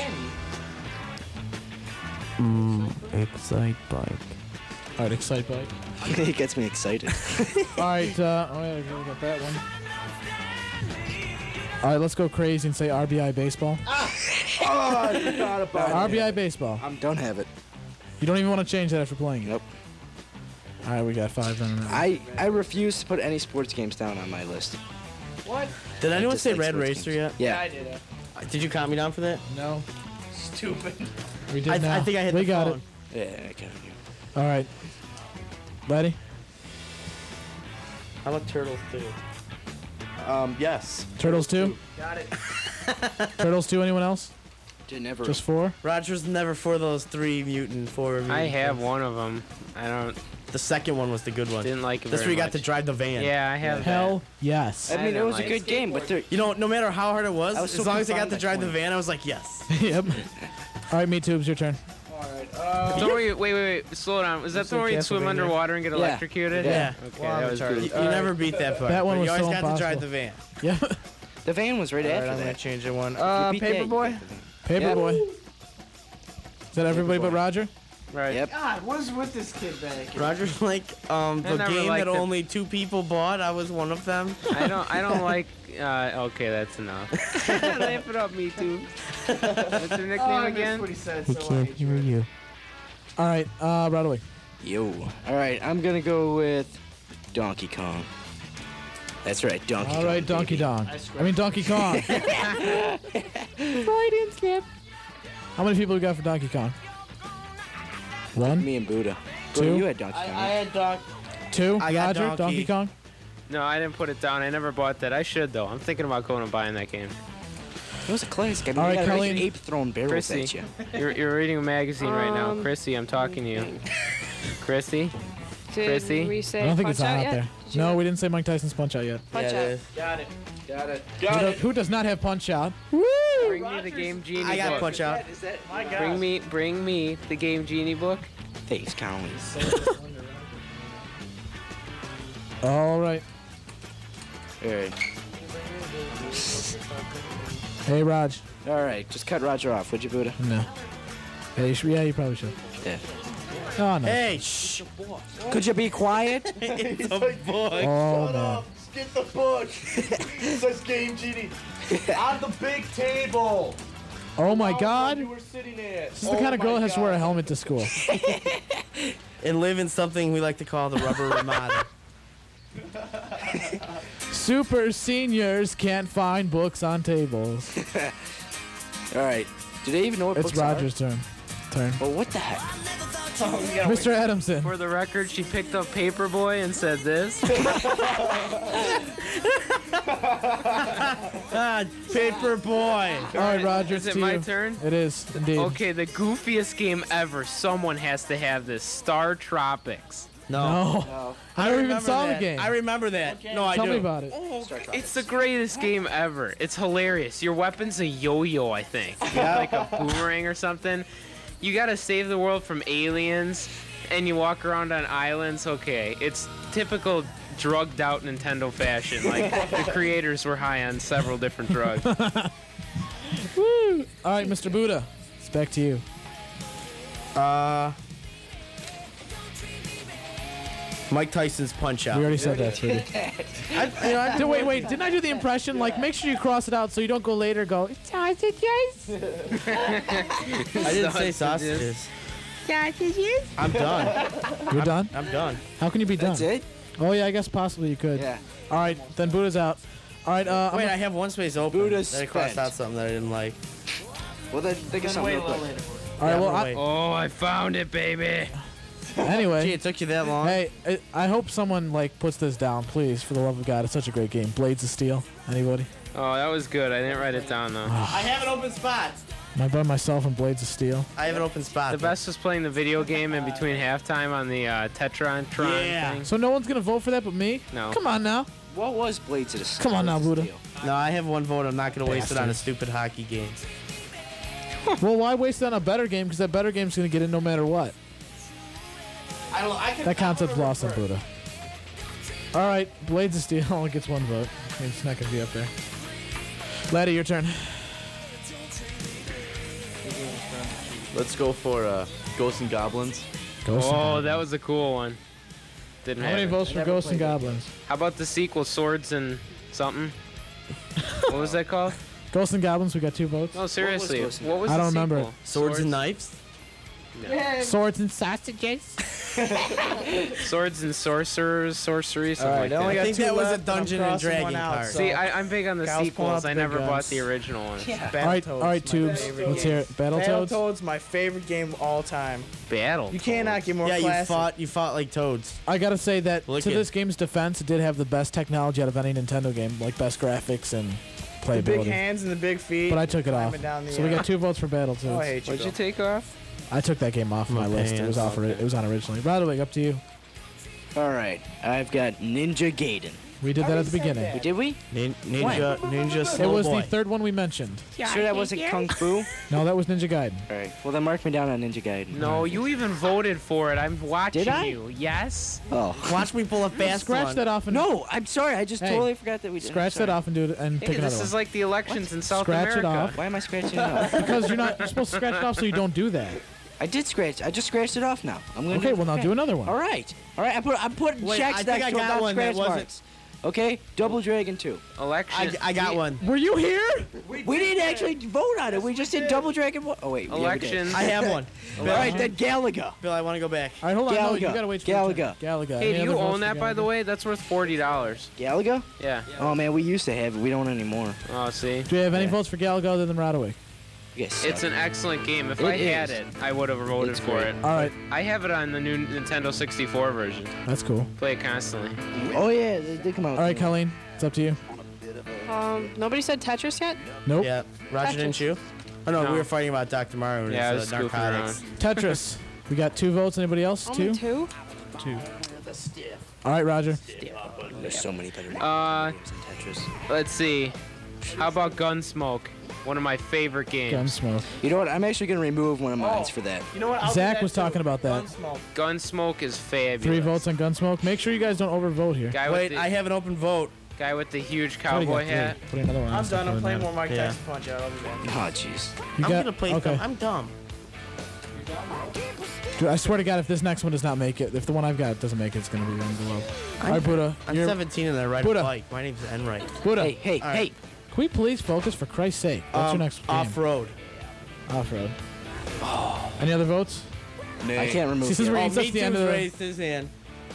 Excite Bike. All right, Excite Bike. It gets me excited. All right, oh yeah, we got that one. All right, let's go crazy and say RBI baseball. Oh, I forgot about it. RBI baseball. Don't have it. You don't even want to change that after playing it. Nope. All right, we got 5 then. I refuse to put any sports games down on my list. What? Did I anyone say dislike Red sports Racer games. yet? Yeah. I did it. Did you count me down for that? No. Stupid. We did I now. think I hit we the got phone. it. Yeah, I got you. All right. Buddy? How about Turtles 2? Yes. Turtles 2? Got it. Turtles 2, anyone else? Never. Just 4? Roger's never for those 4 mutant I have things. one of them. I don't. The second one was the good one. Didn't like it That's where very you got much. to drive the van. Yeah, I have Hell yes. I mean, it was a good game, but You know, no matter how hard it was, I was as so long as I got confined to by drive the 20. van, I was like, yes. Yep. All right, Me Tubes, your turn. Alright, So wait, slow down. Was that the one where you'd swim Castlevania. underwater and get Yeah. electrocuted? Yeah. Okay, Well, that was I'm good. You never beat that part. That one but was you always so got to drive impossible. the van. Yep. The van was right All right, after I'm going that. to change it one. You beat that, you Paperboy? beat the van. Yep. Paperboy. Is that everybody but Roger? Right. Yep. God, what is with this kid back here? Roger's like, the never game liked that it. only 2 people bought, I was one of them. I don't like. Okay, that's enough. Laugh it up, me too. What's your nickname Oh, I again? missed what he said, We so I can't hate hear you. you. All right, right away. Yo. All right, I'm gonna go with Donkey Kong. That's right, Donkey Kong. All right, Donkey baby. Kong. I mean Donkey Kong. Freudian slip. How many people we got for Donkey Kong? 1, Me and Buddha. Buddha, 2, you had Donkey Kong. I had Doc. 2. I got Roger, Donkey Kong. No, I didn't put it down. I never bought that. I should though. I'm thinking about going and buying that game. It was a classic. I mean, All right, you got Colleen. an ape throwing barrels Chrissy, at you. you're reading a magazine right now. Chrissy, I'm talking to you. Chrissy. Did Chrissy? we say I don't think punch it's on out out yet? there. Did you No, get we didn't say Mike Tyson's Punch Out yet. punch Yeah, out? it is. Got it. Got it. Who does not have Punch Out? Bring me the Game Genie I got book. Punch Out. Is that my God? Bring me the Game Genie book. Thanks, Colleen. All right. All right. Hey, Raj. All right, just cut Roger off, would you, Buddha? No. Yeah, you probably should. Yeah. Oh, no. Hey, shh. Could you be quiet? It's a book. Oh, no. Get the book. It says Game Genie. On the big table. Oh, my Around God. where you were sitting at. This is the kind of girl that has to wear a helmet to school. And live in something we like to call the rubber Ramada. Super seniors can't find books on tables. All right. Do they even know what It's books Roger's turn. Well, what the heck? Mr. Adamson. For the record, she picked up Paperboy and said this. Paper Boy. All right, Roger. Is it's it to my you. turn? It is, indeed. Okay, the goofiest game ever. Someone has to have this. Star Tropics. No. I never even remember saw that. the game. I remember that. No, I Tell do. me about it. It's the greatest game ever. It's hilarious. Your weapon's a yo-yo, I think. Like a boomerang or something. You gotta save the world from aliens, and you walk around on islands. Okay, it's typical drugged out Nintendo fashion. Like the creators were high on several different drugs. Woo! All right, Mr. Buddha. It's back to you. Mike Tyson's Punch Out. We already said that, sweetie. Wait. Didn't I do the impression? Like, make sure you cross it out so you don't go later go, sausages. I didn't say sausages. Sausages? I'm done. You're done? I'm done. How can you be done? That's it? Oh, yeah, I guess possibly you could. Yeah. All right, then Buddha's out. All right, Wait, I have one space open. Buddha's Then I crossed spent. out something that I didn't like. Well, then think of something real quick. all right, well, wait. Oh, I found it, baby. anyway. Gee, it took you that long. Hey, I hope someone like puts this down, please, for the love of God. It's such a great game. Blades of Steel. Anybody? Oh, that was good. I didn't write it down though. I have an open spot. My brother, myself, and Blades of Steel. I have an open spot. The best was playing the video game in between halftime on the Tetron thing. So no one's gonna vote for that but me? No. Come on now. What was Blades of the Come on now, Buddha. No, I have one vote. I'm not going to waste it on a Bastard. stupid hockey game. Well, why waste it on a better game? Because that better game's gonna get in no matter what. That concept's lost on Buddha. All right, Blades of Steel only gets one vote. It's not gonna be up there. Laddie, your turn. Let's go for Ghosts and Goblins. Ghosts and Oh, Goblins. that was a cool one. Didn't How have many it. votes for Ghosts and Goblins? How about the sequel, Swords and something? What was that called? Ghosts and Goblins, we got 2 votes. No, seriously. What was I the don't remember sequel? it. Swords and knives. Swords and sausages. Swords and sorcerers, sorcery, something like only that. got I think 2 that was a left, and I'm Dungeon and crossing Dragon one out, card. so- See, I'm big on the Kyle's pulling out sequels. the I big never bought guns. the original ones. All right, Tubes. Let's hear it. Battletoads. Battletoads, my favorite game of all time. Battle. You cannot get more Yeah, classic. you fought like toads. I gotta say that Look to at- this game's defense, it did have the best technology out of any Nintendo game, like best graphics and The big playability. hands and the big feet. But I took it off. climbing down the, So we got 2 votes for Battletoads. Oh, I hate you. What'd you take off? I took that game off my list. It was off. It was on originally. Roderick, up to you. All right, I've got Ninja Gaiden. We did that at the beginning. Did we? Ninja It was the third one we mentioned. Sure that wasn't Kung Fu? No, that was Ninja Gaiden. All right. Well, then mark me down on Ninja Gaiden. No, you even voted for it. I'm watching Did I? you. Yes. Oh. Watch me pull a fast Scratch one. that off and No, I'm sorry. I just Hey, totally forgot that we did. scratch that off and do it and Hey, pick another this one. is like the elections in South Scratch it America. off. Why am I scratching it off? Because you're supposed to scratch it off so you don't do that. I did scratch. I just scratched it off now. I'm gonna. Okay, well now do another one. All right. I'm putting Wait, checks I think next I to it, got not one that scratch wasn't- marks. Okay, Double Dragon 2. Election. I got one. Were you here? We didn't actually vote on it. We just did Double Dragon 1. Oh wait. yeah, we did. Elections. I have one. All right, then Galaga. Bill, I want to go back. All right, hold on. No, you Galaga. gotta wait for your turn. Galaga. Galaga. Hey, Any do you other votes own for that, by the Galaga? way? That's worth $40. Galaga? Yeah. Oh man, we used to have it. We don't anymore. Oh, see? Do you have any Yeah. votes for Galaga other than Rodaway? Yes. It's an excellent game. If It I had is. it, I would have voted It's for great. it. All right, I have it on the new Nintendo 64 version. that's cool. Play it constantly. Oh yeah, they did come out. All right, Colleen, it's up to you. Nobody said Tetris yet? Nope. Yeah. Roger, didn't you? Oh, no, No. we were fighting about Dr. Mario and Yeah, I was his goofing narcotics. Tetris. We got 2 votes. Anybody else? Only 2? 2? All right, Roger. There's so many better games than Tetris. Let's see. How about Gunsmoke? One of my favorite games. Gunsmoke. You know what? I'm actually gonna remove one of mine for that. You know what? I'll do Zach that was too. talking about that. Gunsmoke. Gunsmoke is fabulous. 3 votes on Gunsmoke. Make sure you guys don't overvote here. Guy Wait, with the, I have an open vote. guy with the huge What do you cowboy got? hat. Put another one on. I'm done. I'm playing more. more Mike Yeah. Tyson Punch Out. I'll be back. Oh jeez. You I'm got, gonna play okay. dumb. I'm dumb. Dude, I swear to God, if this next one does not make it, if the one I've got doesn't make it, it's gonna be running below. All right, Buddha. I'm you're- 17 and I ride Buddha. a bike. My name's Enright. Buddha. Hey, All right. hey. Can we please focus for Christ's sake? What's your next game? Off-road. Off-road. Any other votes? I can't remove. See, since it. we're Oh, It's up me to the too's end of the- raised his hand.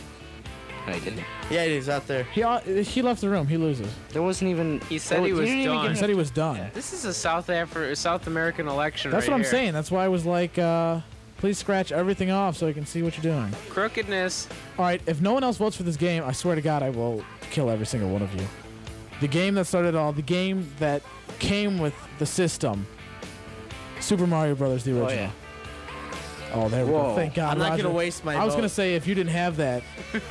I didn't. Yeah, he's out there. He left the room. He loses. There wasn't even. He said he was didn't even done. He said he was done. This is a South American election That's right what I'm here. saying. That's why I was like, please scratch everything off so I can see what you're doing. Crookedness. All right, if no one else votes for this game, I swear to God, I will kill every single one of you. The game that started it all, the game that came with the system, Super Mario Brothers, the original. Oh yeah. Oh, there we go. Whoa. Thank God. I'm not Roger. gonna waste my I was vote. gonna say if you didn't have that,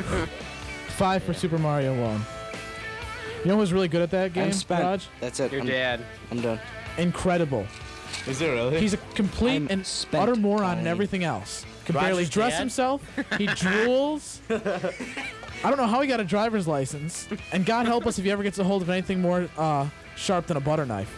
5 for Super Mario 1. You know who's really good at that game, I'm spent. Raj? That's it. Your dad. I'm done. Incredible. Is it really? He's a complete I'm and spent, utter moron in Colleen. everything else. Can Roger's barely dress dad? himself. He drools. I don't know how he got a driver's license. And God help us if he ever gets a hold of anything more sharp than a butter knife.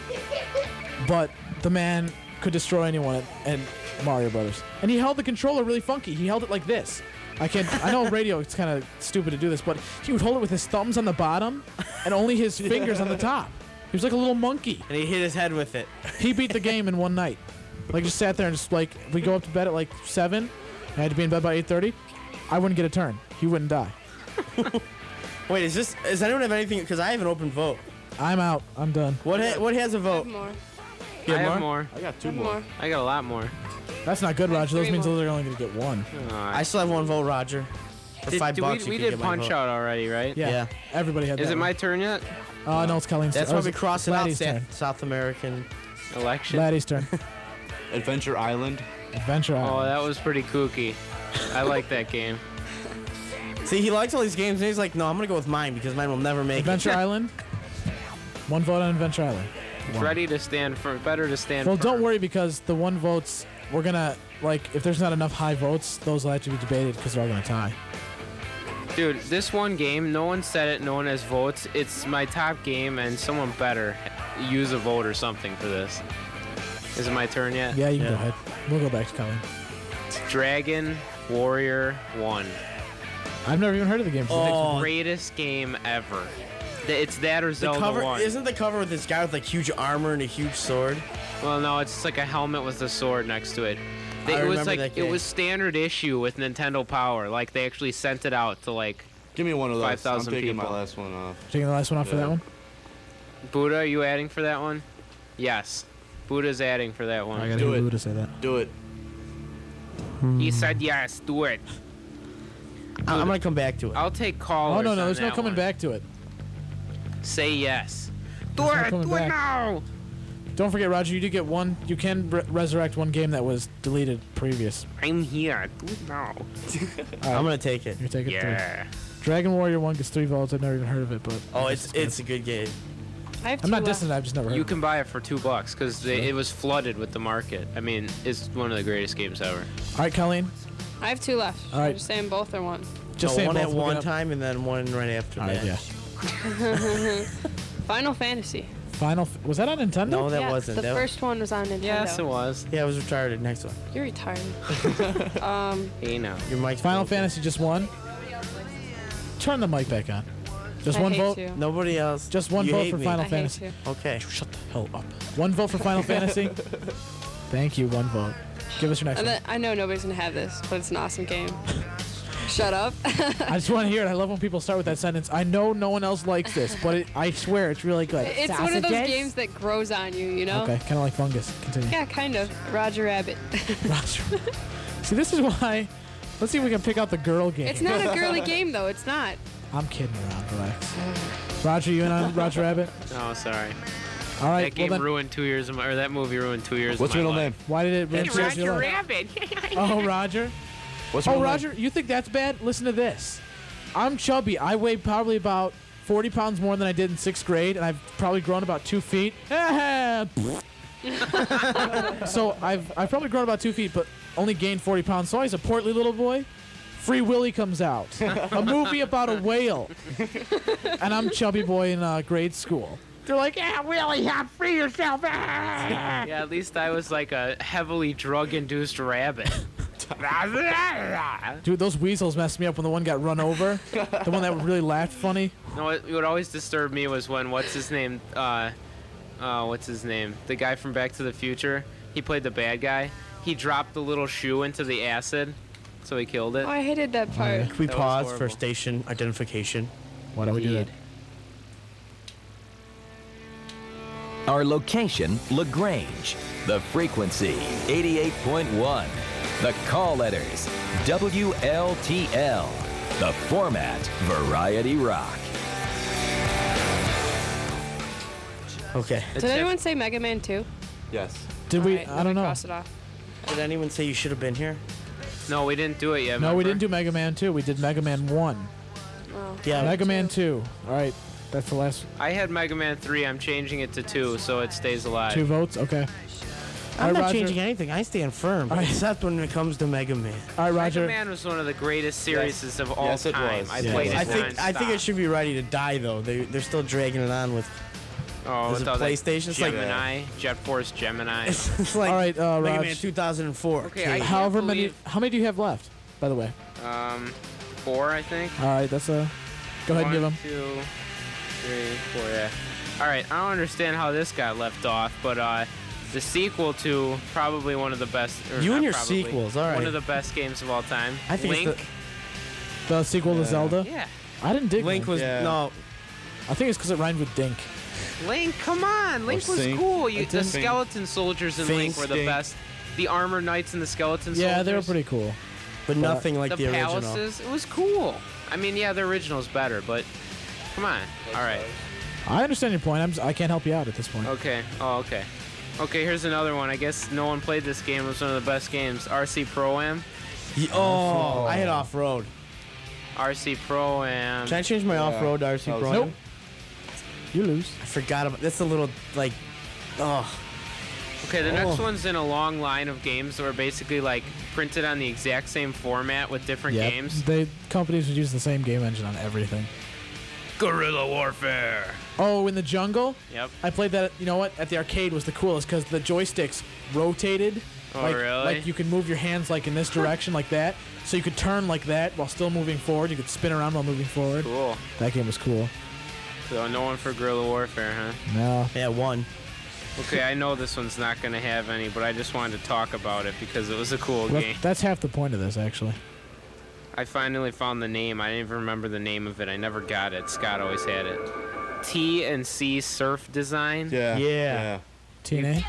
But the man could destroy anyone at Mario Brothers. And he held the controller really funky. He held it like this. I know radio, it's kind of stupid to do this, but he would hold it with his thumbs on the bottom and only his fingers on the top. He was like a little monkey. And he hit his head with it. He beat the game in one night. Like, just sat there and just, like, we go up to bed at, like, 7. I had to be in bed by 8:30. I wouldn't get a turn. He wouldn't die. Wait, does anyone have anything? Because I have an open vote. I'm out. I'm done. What has a vote? More. You I have have more? more. I got 2 Have more. more. I got a lot more. That's not good, Roger. Those Three means more. those are only going to get 1. I still have 1 vote, Roger. For $5, we you did can get my Punch vote. Out already, right? Yeah. Everybody had that. Is it one. my turn yet? No, it's Colleen's That's turn. why we crossing out Laddie's turn. South American. Election. Laddie's turn. Adventure Island. Adventure Oh, Island. that was pretty kooky. I like that game. See, he likes all these games, and he's like, no, I'm going to go with mine because mine will never make Adventure it. Island. 1 vote on Adventure Island. It's ready to stand for. Better to stand. Well, firm. don't worry because the 1 votes, we're going to, like, if there's not enough high votes, those will have to be debated because they're all going to tie. Dude, this one game, no one said it, no one has votes. It's my top game, and someone better use a vote or something for this. Is it my turn yet? Yeah, you can go ahead. We'll go back to Colleen. Dragon Warrior 1. I've never even heard of the game. Oh. Greatest game ever. It's that or The Zelda cover 1. isn't the cover with this guy with like huge armor and a huge sword. Well, no, it's like a helmet with a sword next to it. I It was remember like that it game. was standard issue with Nintendo Power. Like they actually sent it out to like Give me one of those. 5,000 I'm taking people. my last one off. Taking the last one off for that one. Buddha, are you adding for that one? Yes. Buddha's adding for that one. I gotta hear Buddha say that. Do it. He said yes. Do it. I'm gonna come back to it. I'll take callers. Oh no, on there's no that coming one. back to it. Say yes. Do There's no it. coming Do it back. now. Don't forget, Roger, you did get one. You can resurrect one game that was deleted previous. I'm here. Do it now. I'm gonna take it. You're taking Yeah. 3. Dragon Warrior 1 gets 3 votes. I've never even heard of it, but Oh, it's a good game. I have I'm not two dissing it. I've just never heard You of it. can buy it for $2 because it was flooded with the market. I mean, it's one of the greatest games ever. All right, Colleen. I have 2 left. All right. I'm just saying both or one. Just No, saying one both. at We'll get one up- time and then one right after All right, that. yeah. Final Fantasy. Was that on Nintendo? No, that Yeah, wasn't. The That first one was on Nintendo. Yes, it was. Yeah, it was retarded. Next one. You're retired. Hey now. Your mic's Final broken. Fantasy just one. Turn the mic back on. Just I one hate vote. to. Nobody else. Just one You vote hate for me. Final I hate Fantasy. to. Okay. Shut the hell up. One vote for Final Fantasy. Thank you. One vote. Give us your next And one. then, I know nobody's gonna have this, but it's an awesome game. Shut up. I just want to hear it. I love when people start with that sentence. I know no one else likes this, but I swear it's really good. It's one of those Sausages? games that grows on you, you know? Okay, kind of like fungus. Continue. Yeah, kind of. Roger Rabbit. Roger. See, this is why. Let's see if we can pick out the girl game. It's not a girly game, though. It's not. I'm kidding around. Relax. Roger, you in on Roger Rabbit? Oh, sorry. All right. That game well then, ruined 2 years of my, or that movie ruined 2 years What's of my your middle life. name? why did it ruin It's 2 years of your Roger life? Rabbit. Oh, Roger. What's your Oh, middle name? Roger, you think that's bad? Listen to this. I'm chubby. I weigh probably about 40 pounds more than I did in 6th grade, and I've probably grown about 2 feet. So I've probably grown about 2 feet, but only gained 40 pounds. So he's a portly little boy. Free Willy comes out, a movie about a whale, and I'm chubby boy in grade school. They're like, "Yeah, Willy, free yourself!" Yeah, at least I was like a heavily drug-induced rabbit. Dude, those weasels messed me up when the one got run over. The one that really laughed funny. No, what always disturbed me was when what's his name? The guy from Back to the Future. He played the bad guy. He dropped the little shoe into the acid, so he killed it. Oh, I hated that part. Can we That was pause for horrible. station identification? Why don't we do that? Our location, LaGrange. The frequency, 88.1. The call letters, WLTL. The format, Variety Rock. Okay. Did anyone say Mega Man 2? Yes. Did we? Alright, I let don't me know. Cross it off. Did anyone say you should have been here? No, we didn't do it yet. No, we remember? didn't do Mega Man 2. We did Mega Man 1. Oh. Yeah. Mega Man 2. All right, that's the last I had Mega Man 3. I'm changing it to 2, so it stays alive. 2 votes. Okay. I'm All right, not Roger. changing anything. I stand firm, All right. except when it comes to Mega Man. All right, Mega Roger. Man was one of the greatest series of all Yes, it time. was. I Yeah, played it it was. I think nonstop. it should be ready to die though. They're still dragging it on with. Oh, Is with it all that PlayStation? It's like- Gemini, Jet Force Gemini. It's like All right, Mega Raj. Man 2004. Okay, I can't However many? believe- How many do you have left? By the way. 4, I think. All right, that's a. Go ahead and give 1, him. 2, 3, 4, yeah. All right, I don't understand how this got left off, but the sequel to probably one of the best. Or You not and your probably, sequels, all right. One of the best games of all time. I think Link. it's The sequel to Zelda. Yeah. I didn't dig Link was Yeah. no. I think it's because it rhymed with Dink. Link, come on. Link was Sink. cool. I The didn't- skeleton soldiers in Fink, Link were the Stink. best. The armor knights and the skeleton soldiers. Yeah, they were pretty cool. But nothing like the the original. palaces. It was cool. I mean, yeah, the original's better, but come on. All right. I understand your point. I can't help you out at this point. Okay. Oh, okay. Okay, here's another one. I guess no one played this game. It was one of the best games. RC Pro-Am. Oh, I hit off road. RC Pro-Am. Can I change my off road to RC Pro? Nope. You lose. I forgot about. That's a little like. Oh. Okay, the next Oh. one's in a long line of games that were basically like printed on the exact same format with different Yeah. games. Companies would use the same game engine on everything. Guerrilla Warfare. Oh, in the jungle. Yep. I played that. You know what? At the arcade was the coolest because the joysticks rotated. Oh, like, really? Like you could move your hands like in this direction, like that. So you could turn like that while still moving forward. You could spin around while moving forward. Cool. That game was cool. So no one for Guerrilla Warfare, huh? No. Yeah, one. Okay, I know this one's not going to have any, but I just wanted to talk about it because it was a cool game. That's half the point of this, actually. I finally found the name. I didn't even remember the name of it. I never got it. Scott always had it. T&C Surf Design. Yeah. TNA?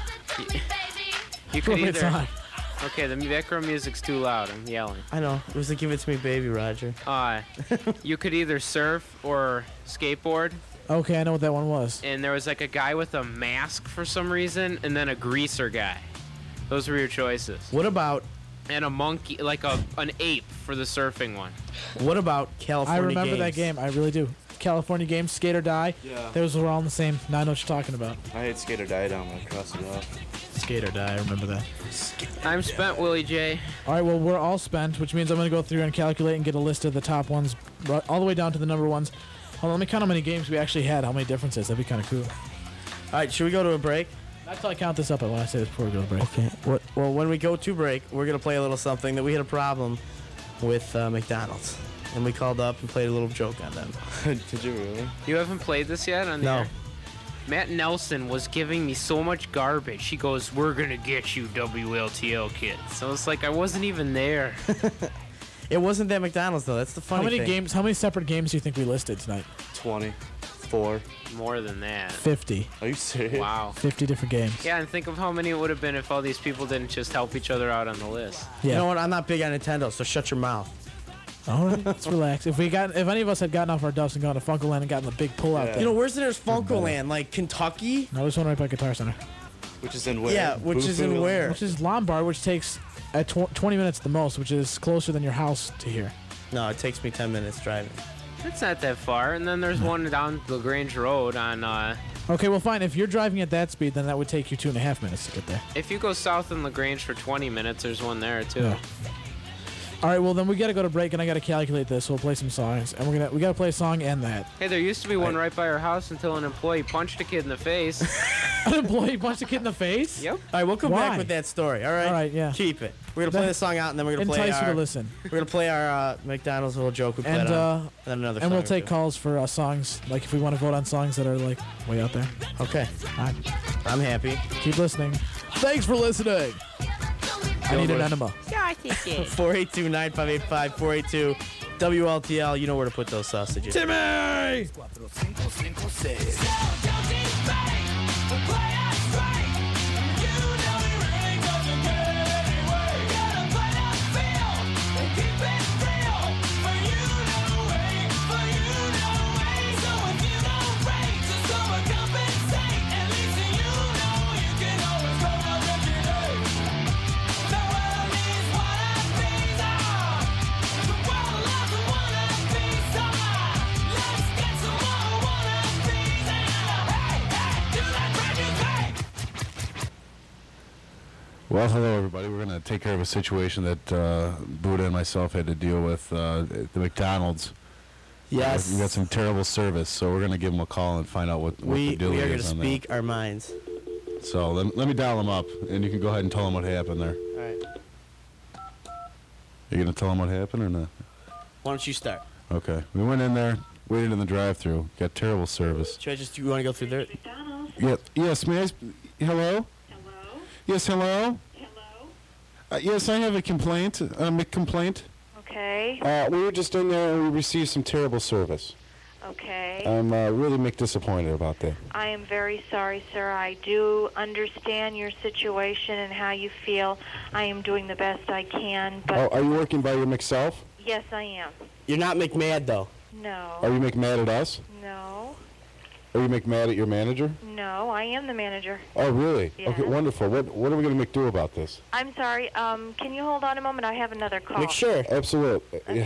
You could It's either... on. Okay, the background music's too loud. I'm yelling. I know. It was like, give it to me, baby, Roger. You could either surf or skateboard. Okay, I know what that one was. And there was like a guy with a mask for some reason, and then a greaser guy. Those were your choices. What about... And a monkey, like an ape for the surfing one. What about California I remember Games? that game. I really do. California Games, Skate or Die. Yeah. Those were all in the same. Now I know what you're talking about. I had Skate or Die down when I crossed it off. Skate or Die, I remember that. I'm spent, Willie J. All right, well, we're all spent, which means I'm going to go through and calculate and get a list of the top ones, all the way down to the number ones. Well, let me count how many games we actually had, how many differences. That'd be kind of cool. All right, should we go to a break? Not till I count this up when I say this before we go to break. Okay. Well, when we go to break, we're going to play a little something that we had a problem with McDonald's. And we called up and played a little joke on them. Did you really? You haven't played this yet on the No. air? Matt Nelson was giving me so much garbage. He goes, "We're going to get you, WLTL kids." So it's like I wasn't even there. It wasn't that McDonald's, though. That's the funny thing. How many separate games do you think we listed tonight? 24. More than that. 50. Are you serious? Wow. 50 different games. Yeah, and think of how many it would have been if all these people didn't just help each other out on the list. Yeah. You know what? I'm not big on Nintendo, so shut your mouth. All right, let's relax. If any of us had gotten off our duffs and gone to Funko Land and gotten the big pull out there. You know, where's there's Funko Land? Like Kentucky? No, there's one right by Guitar Center. Which is in where? Yeah, which is in where? Which is Lombard, which takes at 20 minutes the most, which is closer than your house to here. No, it takes me 10 minutes driving. It's not that far. And then there's one down LaGrange Road on... Okay, well, fine. If you're driving at that speed, then that would take you 2.5 minutes to get there. If you go south in LaGrange for 20 minutes, there's one there, too. Yeah. All right, well, then we got to go to break, and I got to calculate this. So we'll play some songs, and we got to play a song and that. Hey, there used to be one right by our house until an employee punched a kid in the face. An employee punched a kid in the face? Yep. All right, we'll come Why? back with that story, all right? All right, yeah. Keep it. We're going to play this song out, and then we're going to play Entice you our... to listen. We're going to play our McDonald's little joke we played on. And then another song. And we'll or take two. calls for songs, like if we want to vote on songs that are, like, way out there. Okay. All right. I'm happy. Keep listening. Thanks for listening. I need an enema. 482-9585, 482 WLTL. You know where to put those sausages. Timmy! Well, hello, everybody. We're going to take care of a situation that Buddha and myself had to deal with at the McDonald's. Yes. We got some terrible service, so we're going to give them a call and find out what the deal we are going is to on speak our minds. that. So let me dial them up, and you can go ahead and tell them what happened there. All right. You going to tell them what happened or not? Why don't you start? Okay. We went in there, waited in the drive-thru, got terrible service. Should I just, you want to go through there? Yeah. Yes, may I hello? Yes, hello? Hello? Yes, I have a complaint, complaint. Okay. We were just in there and we received some terrible service. Okay. I'm really disappointed about that. I am very sorry, sir. I do understand your situation and how you feel. I am doing the best I can, but... Are you working by your McSelf? Yes, I am. You're not McMad, though. No. Are you McMad at us? No. Are you McMad at your manager? No, I am the manager. Oh, really? Yes. Okay, wonderful. What are we going to do about this? I'm sorry. Can you hold on a moment? I have another call. Sure. Absolutely. Yeah.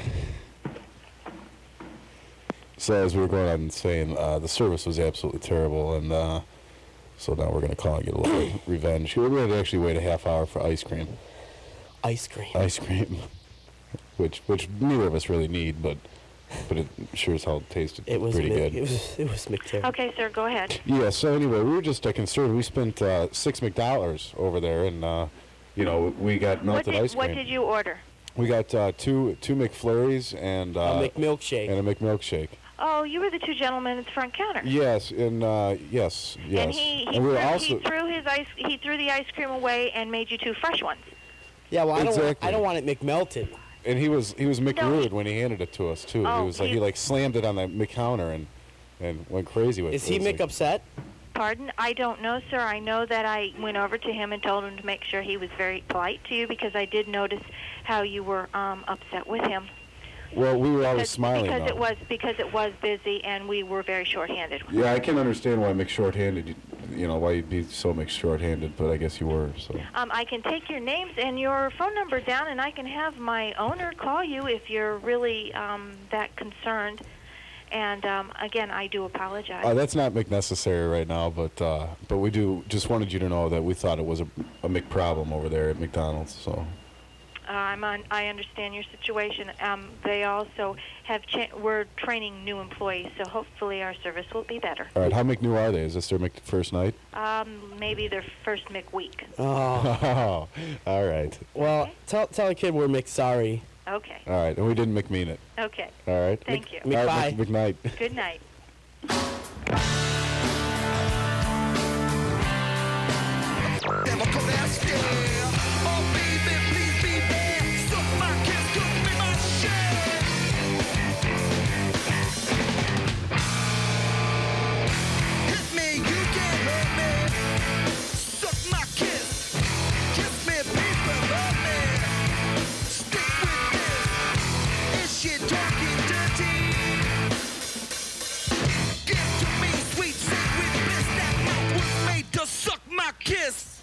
So as we were going on and saying, the service was absolutely terrible, and so now we're going to call and get a little revenge. We're going to actually wait a half hour for ice cream. Ice cream. Ice cream. which neither of us really need, but it sure as hell tasted pretty good. It was McTerry. Okay, sir, go ahead. Yeah, so anyway, we were just concerned. We spent $6 McDollars over there, and, we got melted ice cream. What did you order? We got two McFlurries and a McMilkshake. And a McMilkshake. Oh, you were the two gentlemen at the front counter. Yes, and yes. And he And we were he threw the ice cream away and made you two fresh ones. Yeah, well, Exactly. I don't want it McMelted. And he was McRude when he handed it to us too. Oh, he was like he slammed it on the counter and went crazy with it. Is he Mick upset? Pardon? I don't know, sir. I know that I went over to him and told him to make sure he was very polite to you because I did notice how you were upset with him. Well, we were always smiling. Because it was busy and we were very short-handed. Yeah, I can understand why Mick's short-handed. You know why you'd be so Mick's short-handed, but I guess you were. So. I can take your names and your phone number down, and I can have my owner call you if you're really that concerned. And again, I do apologize. That's not Mick necessary right now, but we do just wanted you to know that we thought it was a Mick problem over there at McDonald's. So. I understand your situation. They also we're training new employees, so hopefully our service will be better. All right, how Mick new are they? Is this their Mick first night? Maybe their first Mick week. Oh, all right. Well, tell the kid we're Mick sorry. Okay. All right, and we didn't Mick mean it. Okay. All right. Thank you. All right, Mick night. Good night. Kiss.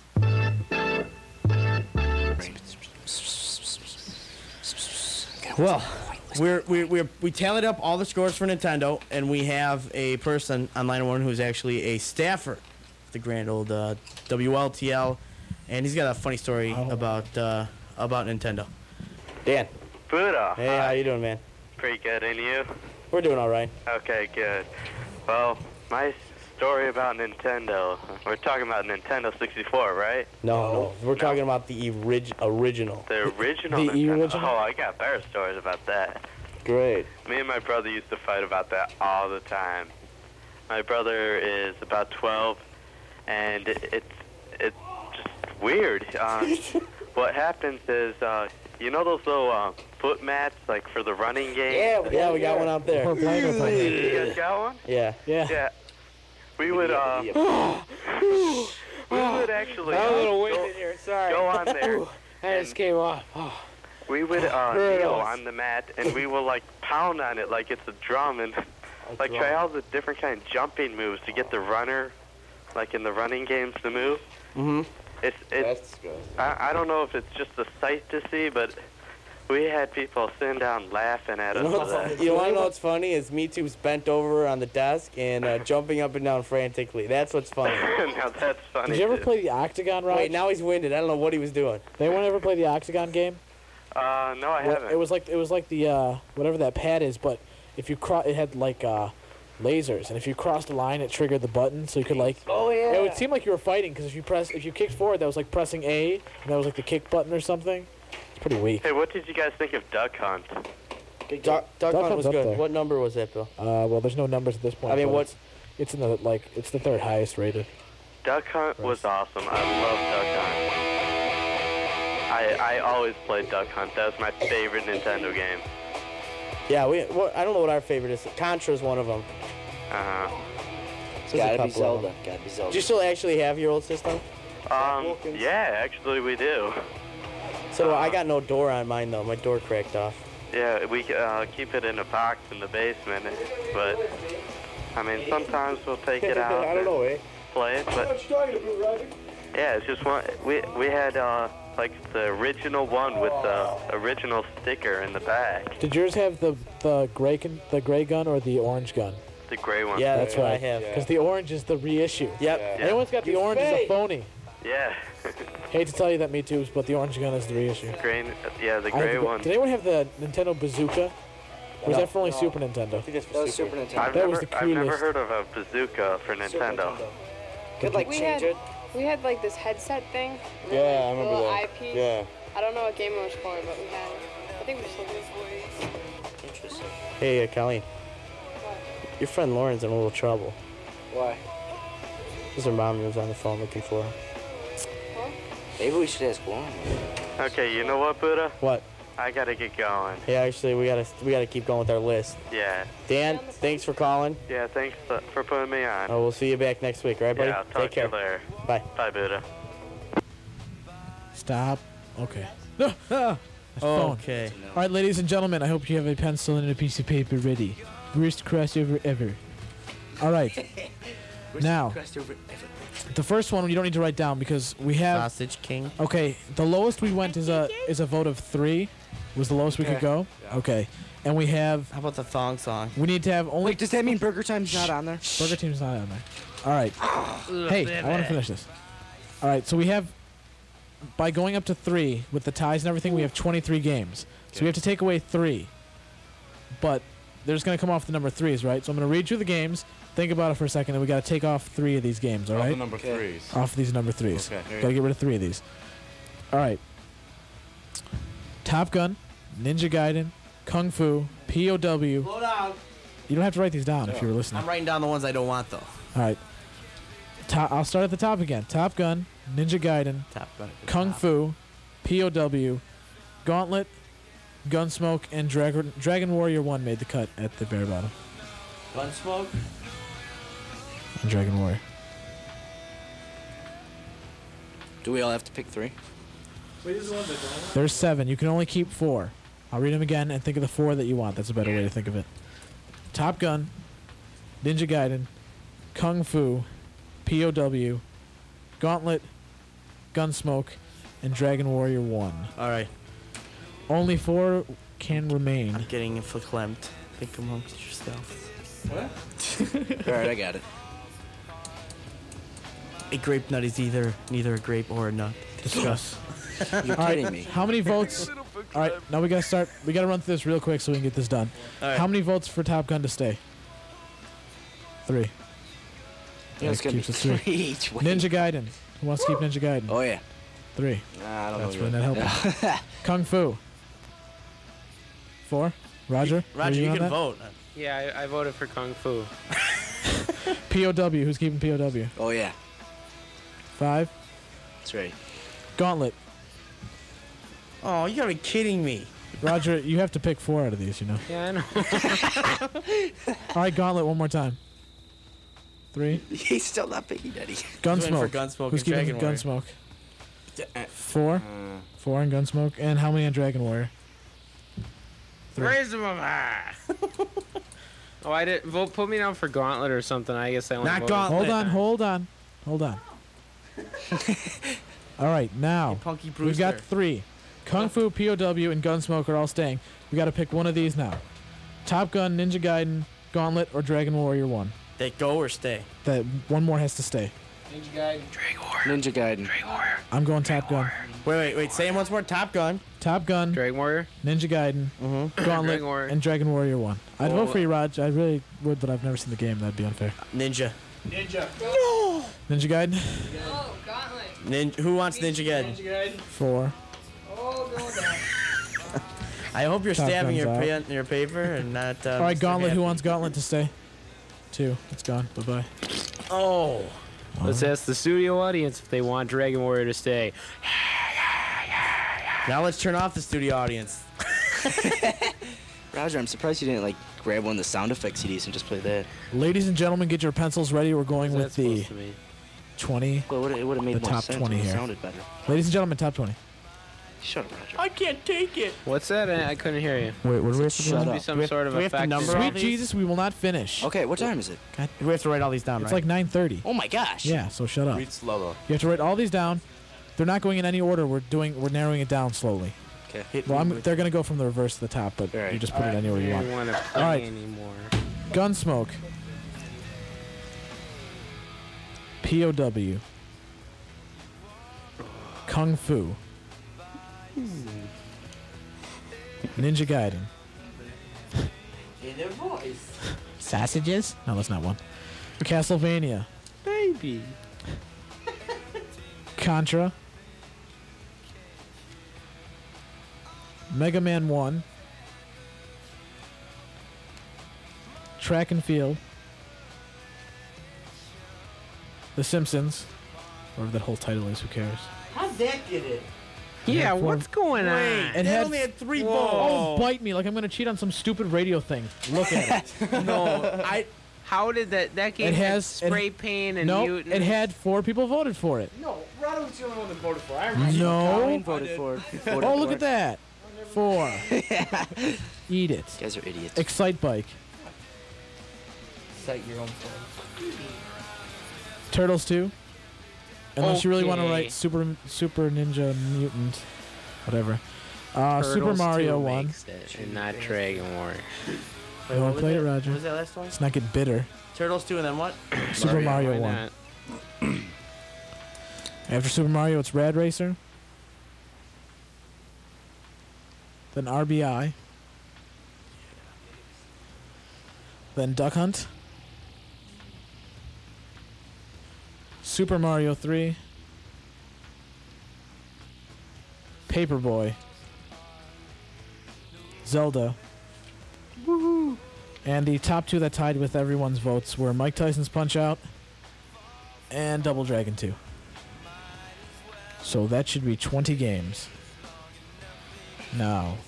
Well, we tallied up all the scores for Nintendo, and we have a person on line one who's actually a staffer at the grand old WLTL, and he's got a funny story about Nintendo. Dan. Buddha. Hey, how you doing, man? Pretty good, and you? We're doing all right. Okay, good. Well, my story about Nintendo. We're talking about Nintendo 64, right? No, we're talking about the original. The original The Nintendo? original? Oh, I got better stories about that. Great. Me and my brother used to fight about that all the time. My brother is about 12, and it's just weird. What happens is, you know those little foot mats, like for the running game? Yeah, we got one out there. We're playing with it. You guys got one? Yeah. Yeah. We would, we would actually I'm a little winded here. Sorry. go on there. I just came off. We would kneel on the mat, and we will, like, pound on it like it's a drum, and, like, try all the different kind of jumping moves to get the runner, like in the running games, to move. Mm-hmm. That's good. I don't know if it's just a sight to see, but we had people sitting down laughing at us for that. You want to know what's funny? Is Me Too's bent over on the desk and jumping up and down frantically. That's what's funny. Now that's funny. Did you ever too. play the Octagon, Rod? Wait, now he's winded. I don't know what he was doing. They won't ever play the Octagon game? No, I haven't. It was like the whatever that pad is, but if you it had like lasers, and if you crossed the line, it triggered the button, so you could like. Oh yeah. It would seem like you were fighting because if you kicked forward, that was like pressing A, and that was like the kick button or something. It's pretty weak. Hey, what did you guys think of Duck Hunt? Duck Hunt was Hunt's up good. there. What number was that, Bill? Well, there's no numbers at this point. I mean, but what? It's in the it's the third highest rated. Duck Hunt was awesome. I love Duck Hunt. I always played Duck Hunt. That was my favorite Nintendo game. Yeah, I don't know what our favorite is. Contra's one of them. It's gotta be Zelda. Gotta be Zelda. Do you still actually have your old system? Yeah, actually we do. So I got no door on mine though. My door cracked off. Yeah, we keep it in a box in the basement, but I mean sometimes we'll take it out. I don't know, eh? Play it, but What you talking about, Roger? yeah, it's just one. We had like the original one with the original sticker in the back. Did yours have the gray gun or the orange gun? The gray one. Yeah, That's what right. I have. Because the orange is the reissue. Yep. Yeah. Anyone's got the orange is a phony. Yeah. Hate to tell you that, Me Too, but the orange gun is the reissue. Green. Yeah, the I have gray the- one. Did anyone have the Nintendo Bazooka? Or was that for only Super Nintendo? That was Super Nintendo. That was the I've never coolest. heard of a bazooka for Nintendo. Could like we change had, it. We had like this headset thing. Yeah, I the remember little that. eyepiece. Yeah. I don't know what game it was for, but we had it. I think we still do. Interesting. Hey, Colleen. Your friend Lauren's in a little trouble. Why? Because her mom was on the phone looking for her. Maybe we should ask Lauren. Okay, you know what, Buddha? What? I gotta get going. Hey, actually, we gotta keep going with our list. Yeah. Dan, thanks for calling. Yeah, thanks for putting me on. We'll see you back next week, all right, buddy? Yeah, I'll talk Take care. to you later. Bye. Bye, Buddha. Stop. Okay. Phone. Okay. All right, ladies and gentlemen, I hope you have a pencil and a piece of paper ready. Worst crossover ever. All right. Now, the first one you don't need to write down because we have Sausage King. Okay, the lowest we went is a vote of 3. Was the lowest we could go? Okay. And we have. How about the thong song? We need to have only. Wait, does that mean Burger Time's not on there? Burger Team's not on there. All right. Hey, I want to finish this. All right, so we have, by going up to 3 with the ties and everything, we have 23 games. So we have to take away 3. But there's going to come off the number 3s, right? So I'm going to read you the games. Think about it for a second, and we got to take off 3 of these games, all right? the number 3s. Off these number 3s. Okay. Got to get rid of 3 of these. All right. Top Gun, Ninja Gaiden, Kung Fu, POW. Slow down. You don't have to write these down if you were listening. I'm writing down the ones I don't want, though. All right. I'll start at the top again. Top Gun, Ninja Gaiden, Top Gun. Kung Fu, POW, Gauntlet, Gunsmoke, and Dragon Warrior 1 made the cut at the bare bottom. Gunsmoke? And Dragon Warrior. Do we all have to pick 3? There's 7. You can only keep 4. I'll read them again and think of the 4 that you want. That's a better way to think of it. Top Gun, Ninja Gaiden, Kung Fu, POW, Gauntlet, Gunsmoke, and Dragon Warrior 1. All right. Only 4 can remain. I'm getting verklempt. Think amongst yourself. What? All right, I got it. A grape nut is neither a grape or a nut. Discuss. You're All kidding right, me. How many votes? All right, now we gotta start. We gotta run through this real quick so we can get this done. All right. How many votes for Top Gun to stay? 3. Yeah, it's gonna be Keeps us 3 each way. Ninja Gaiden. Who wants to keep Ninja Gaiden? Oh yeah. 3. Nah, I don't That's know. really not helping. Kung Fu. 4. Roger. Roger, you on can that? vote. Yeah, I voted for Kung Fu. POW. Who's keeping POW? Oh yeah. 5. That's right. Gauntlet. Oh, you gotta be kidding me. Roger, you have to pick 4 out of these, you know. Yeah, I know. All right, Gauntlet, one more time. 3. He's still not picking Eddie. Gunsmoke. for Gunsmoke Who's and keeping Dragon Warrior. Gunsmoke? 4. 4 on Gunsmoke. And how many on Dragon Warrior? 3. Raise them up high. Oh, I didn't vote. Put me down for Gauntlet or something. I guess I only Not voted. Gauntlet. Hold on. All right, now Punky we've Brewster. got 3. Kung Fu, POW, and Gunsmoke are all staying. We got to pick one of these now. Top Gun, Ninja Gaiden, Gauntlet, or Dragon Warrior 1. They go or stay? That one more has to stay. Ninja Gaiden. Ninja Gaiden. I'm going Top Gun. Wait. Say it once more. Top Gun. Top Gun, Dragon Warrior. Ninja Gaiden, Gauntlet, Dragon Warrior. and Dragon Warrior 1. I'd vote for you, Raj. I really would, but I've never seen the game. That'd be unfair. Ninja. Ninja. No. Ninja Gaiden? Oh, Gauntlet. Who wants Ninja Gaiden? Ninja Gaiden. 4. Oh, going down. I hope you're Top stabbing Gun's your out. your paper and not. All right, Mr. Gauntlet. Happy. Who wants Gauntlet to stay? 2. It's gone. Bye-bye. Oh. Let's ask the studio audience if they want Dragon Warrior to stay. Now let's turn off the studio audience. Roger, I'm surprised you didn't like grab one of the sound effects CDs and just play that. Ladies and gentlemen, get your pencils ready. We're going What's with that the supposed to mean? 20. Well, it would have made The more top sense 20 if it here. sounded better. Ladies and gentlemen, top 20. Shut up, Roger. I can't take it. What's that? I couldn't hear you. Wait, what do we have to do? Shut Be up. some sort of do we have to effect. number all Sweet these? Jesus, we will not finish. Okay, what time is it? We have to write all these down, It's right? like 9:30. Oh my gosh. Yeah, so shut up. Read slow though. You have to write all these down. They're not going in any order. We're narrowing it down slowly. Okay. Well, they're going to go from the reverse to the top, but All right. you just put it anywhere you I want. don't want to play All right. anymore. Gunsmoke. POW. Kung Fu. Ninja Gaiden. In their voice. Sausages? No, that's not one. Castlevania. Baby. Contra. Mega Man 1. Track and Field. The Simpsons. Whatever that whole title is, who cares? How'd that get it? Yeah, four- what's going on? It They only had 3 votes. Oh, bite me like I'm gonna cheat on some stupid radio thing. Look at it. No, How did that game It had has- spray paint and No, mutant? it had 4 people voted for it. No, Rado was the only one that voted for it. I remember. No. Colleen voted for it. Oh, look at that. 4. Eat it. You guys are idiots. Excite Bike. Cite your own phone. Turtles 2. Unless you really want to Okay. write Super Ninja Mutant, whatever. Super Turtles Mario 2 1. makes it, and not Dragon Warrior. You want to play it, Roger? What was that last one? Let's not get bitter. Turtles 2 and then what? Super Mario why 1. not? After Super Mario, it's Rad Racer. Then RBI. Then Duck Hunt. Super Mario 3. Paperboy. Zelda. Woohoo! And the top 2 that tied with everyone's votes were Mike Tyson's Punch-Out and Double Dragon 2. So that should be 20 games. Now,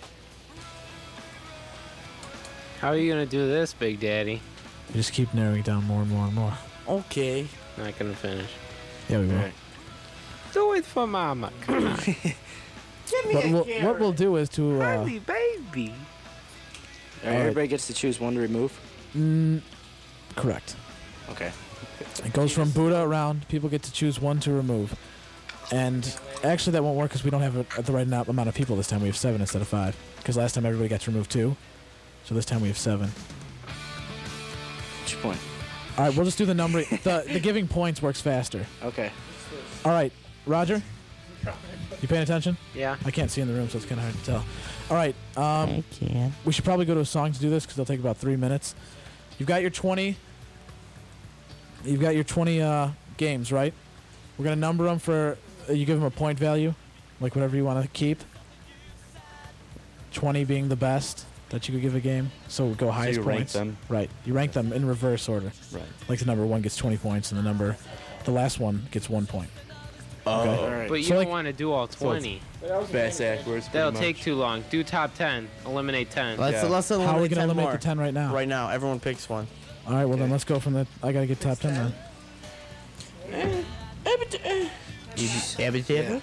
How are you gonna do this, Big Daddy? we just keep narrowing it down more and more and more. Okay. Not gonna finish. Yeah, we will. Right. Do it for Mama. Come on. What we'll do is to... Early baby. All right, everybody gets to choose one to remove. Correct. Okay. It goes from Buddha around. People get to choose one to remove. And actually that won't work because we don't have the right amount of people this time. We have 7 instead of 5. Because last time everybody got to remove 2. So this time we have 7. What's your point? All right, we'll just do the number. The giving points works faster. Okay. All right, Roger? You paying attention? Yeah. I can't see in the room, so it's kind of hard to tell. All right. I can. We should probably go to a song to do this because it'll take about 3 minutes. You've got your 20. You've got your 20 games, right? We're gonna number them for. You give them a point value, like whatever you want to keep. 20 being the best that you could give a game, so we'll go highest you rank points. them? Right. You rank them in reverse order. Right. Like the number 1 gets 20 points, and the last one gets 1 point. Okay. All right. But you So, don't like- want to do all 20. Bass backwards. That'll take too long. Do top 10. Eliminate 10. Let's eliminate How are we gonna 10 eliminate more. the 10 right now? Right now, everyone picks one. All right. Well, then let's go from the. I gotta get top 10 then. Abba dabba.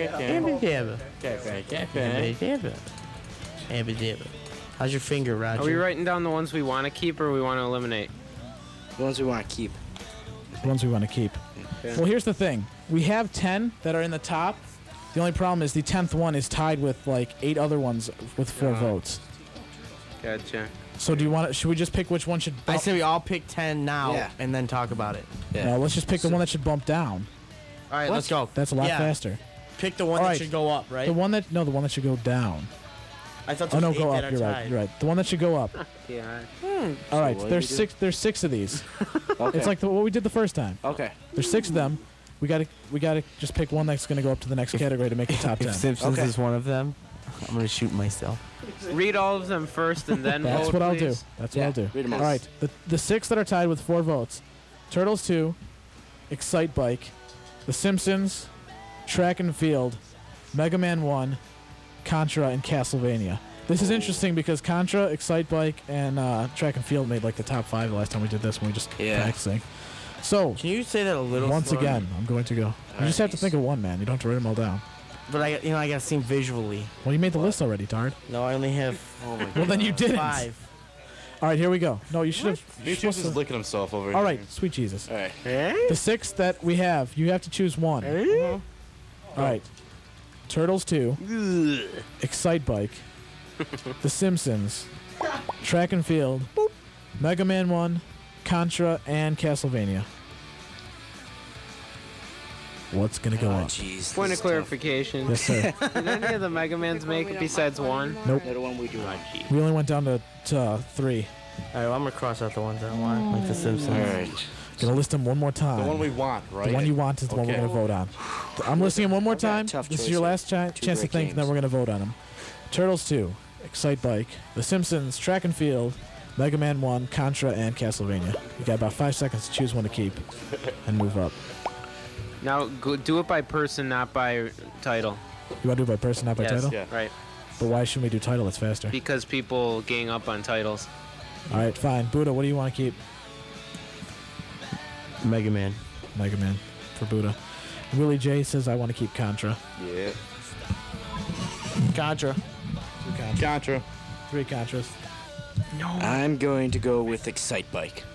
Abba dabba. How's your finger, Roger? Are we writing down the ones we want to keep or we want to eliminate? The ones we want to keep. The ones we want to keep. Okay. Well, here's the thing. We have 10 that are in the top. The only problem is the 10th one is tied with like 8 other ones with 4 votes. Gotcha. So do you want to? Should we just pick which one should? I say we all pick 10 now Yeah. and then talk about it. No, let's just pick the one that should bump down. All right, let's go. That's a lot Yeah. faster. Pick the one All that right. should go up, right? The one that should go down. I thought Oh there no, was go 8 up. that are You're right. tied. You're right. The one that should go up. Yeah. All right. what There's do we do? 6. There's 6 of these. Okay. It's like what we did the first time. Okay. There's 6 of them. We gotta just pick one that's gonna go up to the next category to make the top 10. If Simpsons Okay. is one of them, I'm gonna shoot myself. Read all of them first and then That's vote, what I'll do. please. That's Yeah, what I'll do. read 'em All all. right. The 6 that are tied with 4 votes: Turtles 2, Excite Bike, The Simpsons, Track and Field, Mega Man 1, Contra, and Castlevania. This is interesting because Contra, Excite Bike, and Track and Field made like the top 5 the last time we did this when we just practicing. So Can you say that a little once slower? again, I'm going to go. You just have to think of one, man. You don't have to write them all down. But I gotta see 'em visually. Well, you made the list already, Tard. No, I only have Well, then you didn't. 5. All right, here we go. No, you should have. Beatrice is licking himself over here. All right, sweet Jesus. All right. The 6 that we have, you have to choose one. All right. Turtles 2, Excite Bike, The Simpsons, Track and Field, Mega Man 1, Contra, and Castlevania. What's going to go up? Jeez. Point of clarification. Yes, sir. Did any of the Mega Mans make it besides 1? Nope. They're the one we do. We only went down to 3. All right, well, I'm gonna cross out the ones I don't want, like the Simpsons. All right. Gonna list them one more time. The one we want, right? The one you want is the one we're Okay. going to vote on. I'm listing them one more Okay, time. tough This is choice your here. last chance to great think, and then games. we're going to vote on them. Turtles 2, Excite Bike, The Simpsons, Track and Field, Mega Man 1, Contra, and Castlevania. You got about 5 seconds to choose one to keep and move up. Now, do it by person, not by title. You want to do it by person, not by title? Yeah. Right. But why shouldn't we do title? It's faster. Because people gang up on titles. All right, fine. Buddha, what do you want to keep? Mega Man. Mega Man for Buddha. Willie J says, I want to keep Contra. Yeah. Contra. 2 Contra. Contra. 3 Contras. No. I'm going to go with Excite Bike.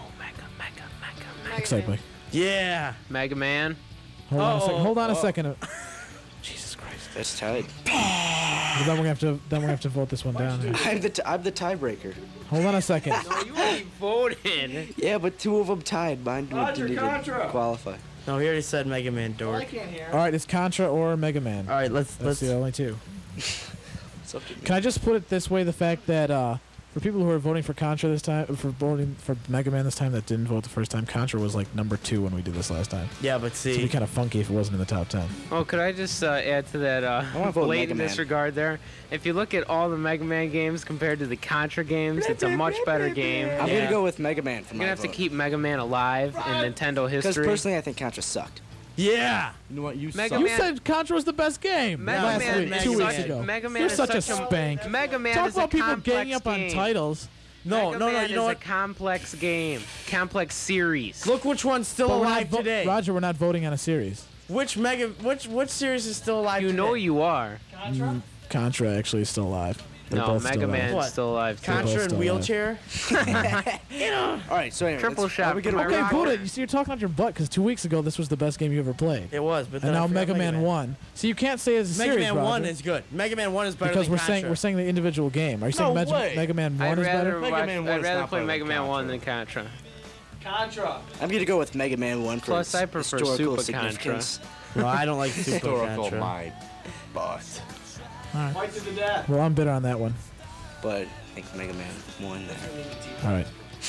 Excite Bike. Yeah. Mega Man. Hold on a second. Jesus Christ. That's tied. Well, then we're gonna have to vote this one down. Here. I'm the tiebreaker. Hold on a second. No, you already voted. Yeah, but 2 of them tied. Mine didn't qualify. No, he already said Mega Man dork. I can't hear. All right, it's Contra or Mega Man. All right, let's the only 2. Can I just put it this way: the fact that for people who are voting for Contra this time, for voting for Mega Man this time, that didn't vote the first time, Contra was like number 2 when we did this last time. Yeah, but see, so it'd be kind of funky if it wasn't in the top 10. Oh, could I just add to that blatant disregard there? If you look at all the Mega Man games compared to the Contra games, it's a much better game. I'm going to go with Mega Man for You're my going to have to vote. keep Mega Man alive in Nintendo history. Because personally, I think Contra sucked. Yeah. You know what? You said Contra was the best game last week, 2 weeks ago. Mega Man You're is such a spank. Mega Man Talk is about a people complex ganging up on game. titles. Mega Man is a complex game, complex series. Look which one's still But we're alive not today. Roger, we're not voting on a series. Which series is still alive? You today? know you are. Contra actually is still alive. They're No, both Mega still Man alive. is still alive. Too. Contra both in still wheelchair. All right, so anyway, Triple shot. Okay, Buddha, you see, you're talking out your butt because 2 weeks ago this was the best game you ever played. It was, but And then I now forgot Mega Man 1. So you can't say it's a Mega series, Man Roger, 1 is good. Mega Man 1 is better because than we're Contra. saying the individual game. Are you saying No way. Mega Man 1 I'd is better? rather play Mega Man 1 than Contra. Contra. I'm going to go with Mega Man 1 for Plus, its I prefer historical Super Contra. significance. No, I don't like Super Historical Contra. my butt. All right. Fight to the death. Well, I'm bitter on that one. But I think Mega Man 1 then. All right.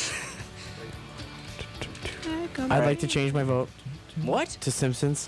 I'd like to change my vote. What? To Simpsons.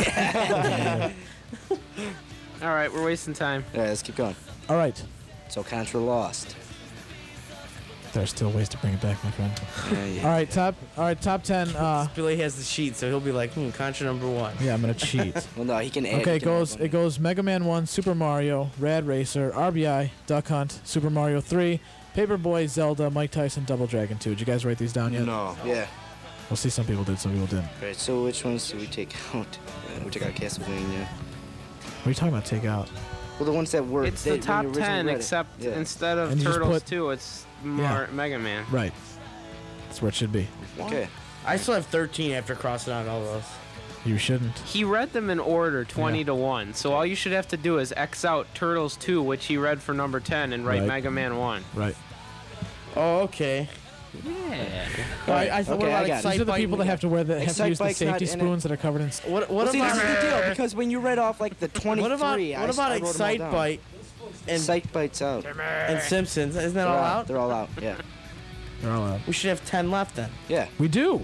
All right, we're wasting time. All right, let's keep going. All right. So Contra lost. There's still ways to bring it back, my friend. Yeah. All right, top 10. Billy has the sheet, so he'll be like, Contra number 1. Yeah, I'm gonna cheat. Well, no, he can add. Okay, he it can add goes one. it goes Mega Man 1, Super Mario, Rad Racer, RBI, Duck Hunt, Super Mario 3, Paperboy, Zelda, Mike Tyson, Double Dragon 2. Did you guys write these down yet? No. Yeah. We'll see. Some people did, some people didn't. Right, so which ones do we take out? We took out Castlevania. What are you talking about? Take out. Well, the ones that were. It's the top 10, except instead of And you just Turtles put- 2, it's Mega Man. Right. That's where it should be. Okay. I still have 13 after crossing out all those. You shouldn't. He read them in order, 20 to 1. So all you should have to do is X out Turtles 2, which he read for number 10, and write Right. Mega Man 1. Right. Oh, okay. Yeah. I thought, what about These are the people that have to wear the have to Excite use the Bike's not safety in it. spoons that are covered in. What Well, see, about this is the deal because when you read off like the 23, what about I wrote them all Excite down. Bite and Excite Bite's out. and Simpsons? Isn't that all out? They're all out. Yeah. They're all out. We should have 10 left then. Yeah. We do.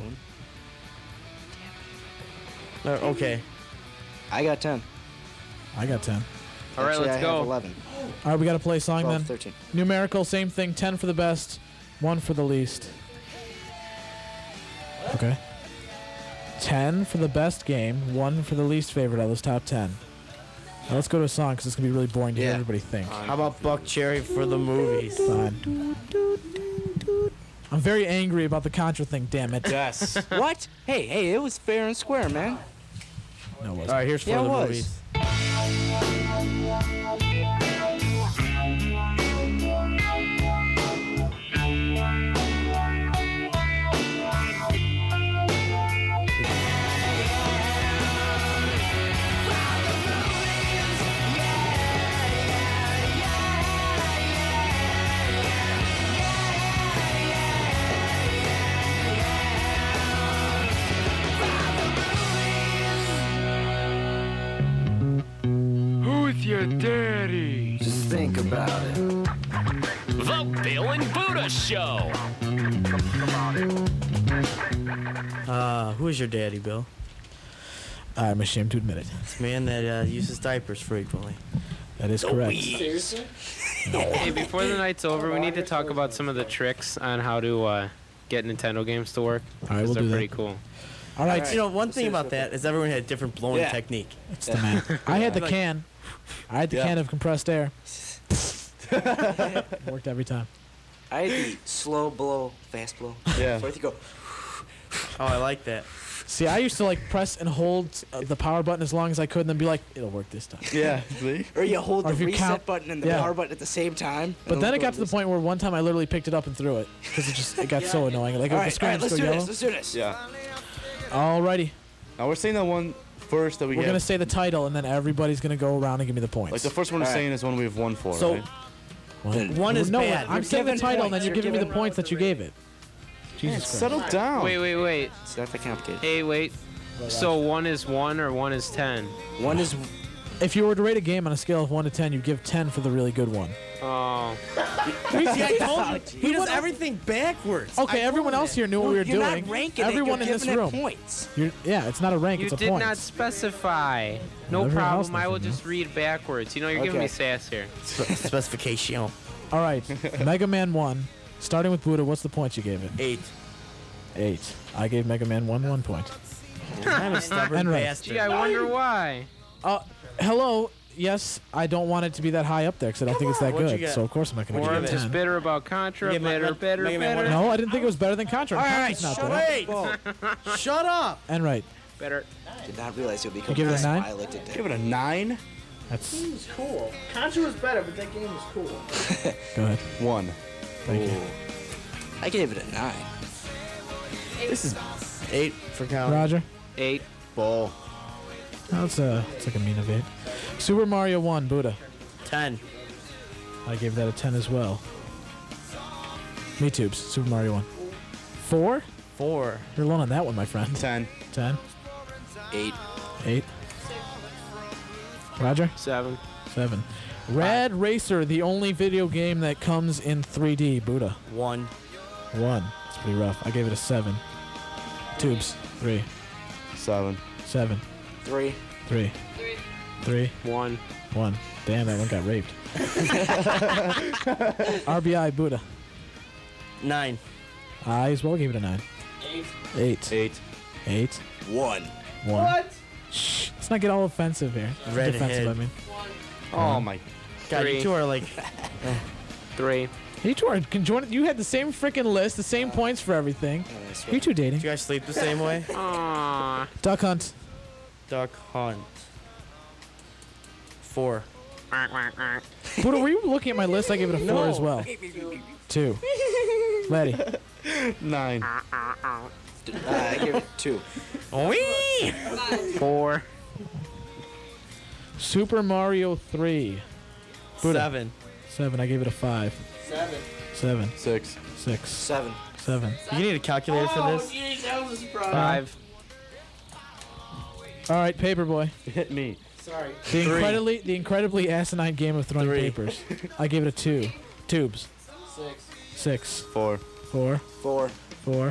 Okay. I got 10. I got 10. All right, Actually, let's I go. have 11. All right, we got to play a song 12, then. 13. Numerical, same thing. 10 for the best, 1 for the least. Okay. 10 for the best game, 1 for the least favorite out of those top 10. Now let's go to a song because it's going to be really boring to hear everybody think. How about Buck Cherry for the movies? Fine. I'm very angry about the Contra thing, damn it. Yes. What? Hey, it was fair and square, man. No, it wasn't. All right, here's for Yeah, it the was. movies. Who's your daddy? Just think about it. The Bill and Buddha Show. Who is your daddy, Bill? I'm ashamed to admit it. This man that uses diapers frequently. That is correct. Seriously? Hey, before the night's over, we need to talk about some of the tricks on how to get Nintendo games to work. All right, we'll they're do that. pretty cool. All right. You know, one thing about that is everyone had a different blowing technique. It's the man. I had the can. I had the can of compressed air. Worked every time. I had the slow blow, fast blow. Yeah. So I have to go. Oh, I like that. See, I used to like press and hold the power button as long as I could, and then be like, "It'll work this time." Yeah, see? Or you hold Or the if you reset count- button and the yeah. power button at the same time. But then it got to the point where one time I literally picked it up and threw it because it got so annoying. Like all the right, screen let's just do go this. yellow. Let's do this. Yeah. Alrighty, Now we're saying the one first that we we're have. gonna say the title, and then everybody's gonna go around and give me the points. Like the first one we're saying is one we've won for, So- right? One is no, bad. I'm You're saying the giving title, and then points. you're giving me the points that you gave it. Yeah, Jesus Christ. settle down. Wait. It's not that complicated. Hey, wait. So 1 is 1 or 1 is 10? 1 is. If you were to rate a game on a scale of 1 to 10, you give 10 for the really good one. Oh. See, I told you. He does everything backwards. Okay, everyone else here knew what we were You're doing. not ranking it, Everyone you're in this giving it room. points. Yeah, it's not a rank, You it's a did point. not specify. No Everyone else problem. I will doesn't just read backwards. You know, you're giving Okay. me sass here. Specification. All right, Mega Man 1. Starting with Buddha, what's the points you gave it? 8. 8. I gave Mega Man 1 point. I'm a stubborn And right. bastard. Gee, I wonder why. Hello. Yes, I don't want it to be that high up there because I don't think it's that What'd you good. get? So of course I'm not going to Or give I'm it a just 10. bitter about Contra. You get Better. Mega Man 1. No, I didn't think it was better than Contra. All Contra's right, not there. wait. Shut up. And right. Better. Did not realize it would become You give it a this. 9? I liked it. Give it a 9. That's Hmm. It was cool. Contra was better, but that game was cool. go ahead. 1. Thank you. I gave it a 9. This is 8 for count. Roger. 8. Ball. Oh, it's like a mean of 8. Super Mario 1, Buddha. 10. I gave that a 10 as well. Me tubes. Super Mario 1. 4? 4. You're alone on that one, my friend. 10. 10. 8. 8. Roger. 7. 7. Rad Racer, the only video game that comes in 3D. Buddha. 1. 1. It's pretty rough. I gave it a 7. Tubes. 3. 7. 7. 3. 3. 3. 1. 1. Damn, that one got raped. RBI, Buddha. 9. I as well gave it a 9. 8. 8. 8. 1. 1. What? Shh. Let's not get all offensive here. Redhead. Defensive, I mean. Oh my. God, 3. you two are like. 3. You two are conjoined. You had the same freaking list, the same points for everything. You two dating. Do you guys sleep the same way? Aww. Duck Hunt. Duck Hunt. 4. Buddha, were you looking at my list? I gave it a 4 as well. 2. Letty. 9. I gave it 2. 4. Super Mario 3. Buddha. 7. 7. I gave it a 5. 7. 7. 6. 6. 7. 7. You need a calculator for this? Jeez, that was a surprise. 5. All right, Paperboy. Hit me. Sorry. The incredibly asinine game of throwing 3. papers. I gave it a 2. Tubes. 6. 6. 4. 4. 4. 4.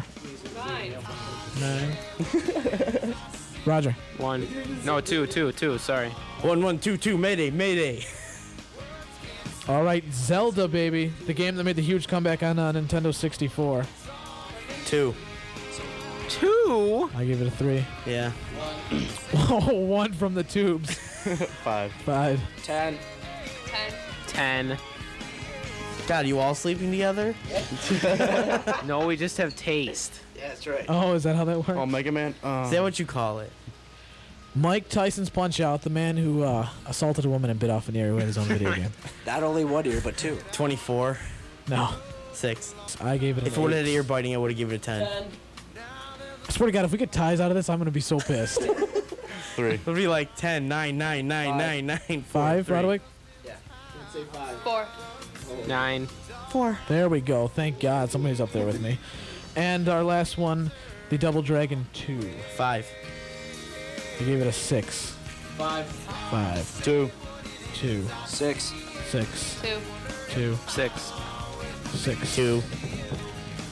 9. Roger. 1. No, 2. Sorry. 1, 1, 2, 2. Mayday, mayday. All right, Zelda, baby. The game that made the huge comeback on Nintendo 64. 2. 2? I gave it a 3. Yeah. 1 from the tubes. 5. 5. 10. 10. God, you all sleeping together? No, we just have taste. Yeah, that's right. Oh, is that how that works? Oh, Mega Man. Is that what you call it? Mike Tyson's Punch-Out, the man who assaulted a woman and bit off an ear who had his own video game. Not only 1 ear, but 2. 24. No. 6. I gave it an If it would have 8. had ear biting, I would have given it a 10. I swear to God, if we get ties out of this, I'm going to be so pissed. 3. It would be like 10, 9, 9, 9, 9, 9, 5, Roderick? Yeah. Let's say 5. 4. 9. 4. There we go. Thank God somebody's up there with me. And our last one, the Double Dragon 2. 5. I gave it a 6. 5. 5. 2. 2. 6. 6. 2. 2. 6. 6. 2.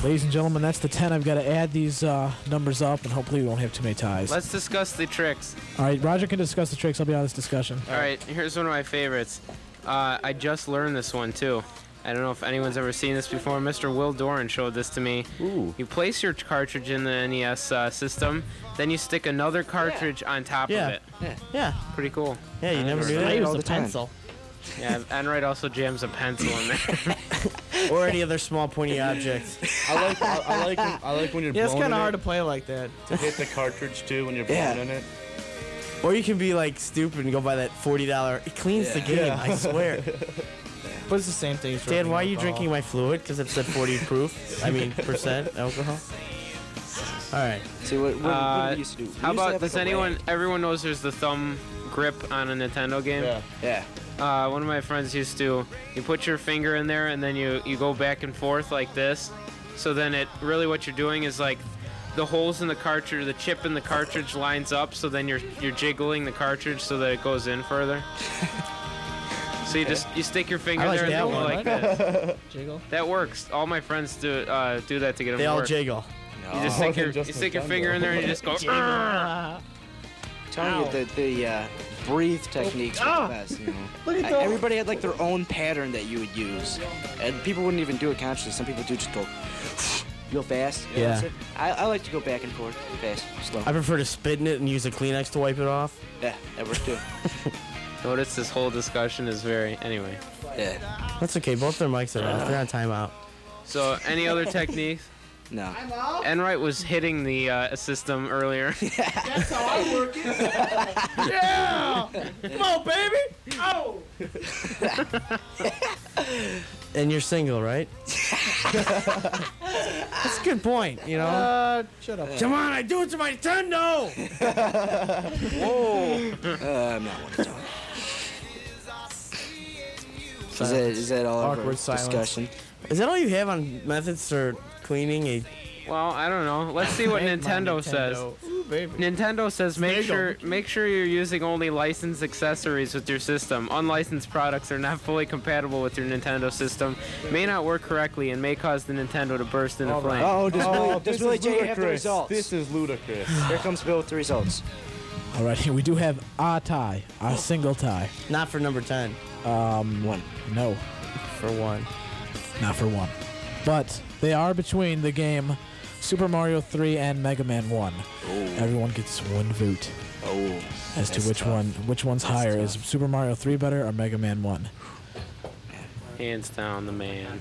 Ladies and gentlemen, that's the 10. I've got to add these numbers up, and hopefully we won't have too many ties. Let's discuss the tricks. All right, Roger can discuss the tricks. I'll be on this discussion. All right, here's one of my favorites. I just learned this one, too. I don't know if anyone's ever seen this before. Mr. Will Doran showed this to me. Ooh. You place your cartridge in the NES system, then you stick another cartridge on top of it. Yeah. Pretty cool. Yeah, you never knew that. I It use was all a the time. pencil. Yeah, Enright also jams a pencil in there. Or any other small pointy object. I like when you're Yeah, it's blowing kind of in hard it, to play like that. to hit the cartridge too when you're blowing in it. Or you can be like stupid and go buy that $40. It cleans the game, I swear. But it's the same thing. as Dad, rubbing why are you alcohol. drinking my fluid? Because it said 40 proof. I mean, percent alcohol. All right. See, what do we used to do? We used How to about, have, does like, a anyone, rag. everyone knows there's the thumb grip on a Nintendo game? Yeah. One of my friends used to, you put your finger in there and then you go back and forth like this. So then it, really what you're doing is like the holes in the cartridge, the chip in the cartridge lines up, so then you're jiggling the cartridge so that it goes in further. So you stick your finger I like there and that go one. like this. Jiggle. That works. All my friends do that to get them They to all work. jiggle. You just stick your finger in there and you just go. Telling you the breathe techniques were the best. You know? Look at those. Everybody had like their own pattern that you would use, and people wouldn't even do it consciously. Some people do just go real fast. You know, Yeah. that's it. I like to go back and forth, fast, slow. I prefer to spit in it and use a Kleenex to wipe it off. Yeah, that works too. Notice this whole discussion is very. Anyway. Yeah. That's okay. Both their mics are off. They're on timeout. So, any other techniques? No. Enright was hitting the system earlier. That's how I work it. Yeah! Come on, baby! Oh! And you're single, right? That's a good point, you know? Shut up. Come on, I do it to my Nintendo! Whoa. I'm not one to talk. Is that all of our Awkward silence. discussion? Is that all you have on methods for cleaning a... Well, I don't know. Let's see what Nintendo says. Ooh, baby. Nintendo says make Snaggle. sure you're using only licensed accessories with your system. Unlicensed products are not fully compatible with your Nintendo system, may not work correctly, and may cause the Nintendo to burst into flames. Oh, does this Billy is J have the ludicrous. results? This is ludicrous. Here comes Bill with the results. All right, we do have a tie, a single tie. Not for number 10. One. No, For 1. not for one. But they are between the game Super Mario 3 and Mega Man 1. Everyone gets one vote Oh. as to That's tough. which one's higher. Is Super Mario 3 better or Mega Man 1? Hands down, the man.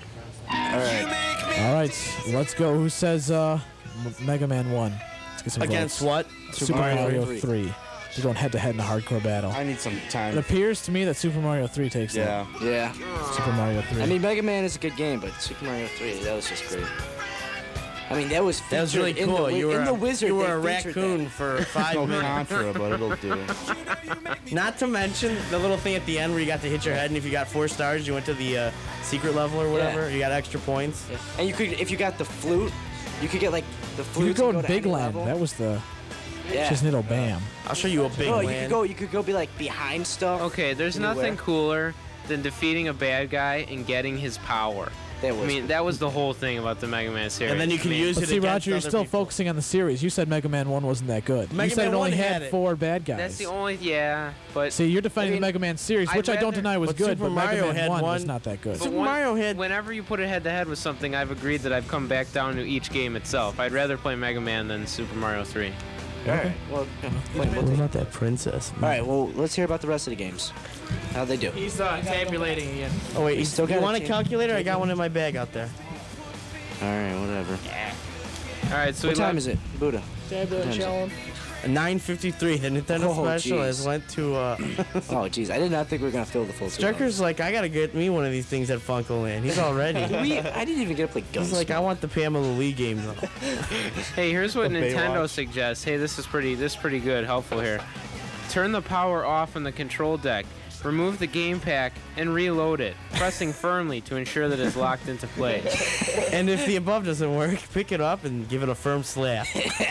All right, let's go. Who says Mega Man 1? Let's get some Against votes. what? Super Mario 3. They're going head to head in a hardcore battle. I need some It time. appears to me that Super Mario 3 takes Yeah. Yeah. that. Super Mario 3. I mean, Mega Man is a good game, but Super Mario 3, that was just great. I mean, that was That was really featured in cool. the, You were in the a, Wizard. you were they a featured raccoon that. for 5 No minutes. contra, but it'll do. Not to mention the little thing at the end where you got to hit your head, and if you got 4 stars, you went to the secret level or whatever. You got extra points. Yeah. And you could, if you got the flute, you could get like the flute. You could go to to Big any Land. level. That was the Yeah. Shiznittle Bam. I'll show you a big Oh, land. you could go be like behind stuff. Okay, there's Anywhere. nothing cooler than defeating a bad guy and getting his power. That was I mean, that was the whole thing about the Mega Man series. And then you can I mean, use But it see, against Roger, you're other still people. focusing on the series. You said Mega Man 1 wasn't that good. Mega you said Man it only 1 had had it. 4 bad guys. That's the only, yeah, but See, you're defending I mean, the Mega Man series, I'd which I don't rather- deny was but good, Super but Mega Mario Man had 1 was one- not that good. But Super Mario had- whenever you put it head to head with something, I've agreed that I've come back down to each game itself. I'd rather play Mega Man than Super Mario 3. All right. Well, What about that princess? all right. Well, let's hear about the rest of the games. How'd they do? He's tabulating again. Oh wait, You still you got want a a chance. calculator? I got one in my bag out there. All right. Whatever. All right, so What time is it, Buddha? Tabulating challenge. 9:53. The Nintendo Oh, Special jeez. has went to. Oh, jeez. I did not think we were gonna fill the full 2 Striker's like, I gotta get me one of these things at Funko Land. He's all ready. I didn't even get to play Gunsmoke. He's like, I want the Pamela Lee game though. Hey, here's what The Nintendo Baywatch. suggests. Hey, this is pretty good, helpful here. Turn the power off on the control deck. Remove the game pack and reload it, pressing firmly to ensure that it's locked into place. And if the above doesn't work, pick it up and give it a firm slap.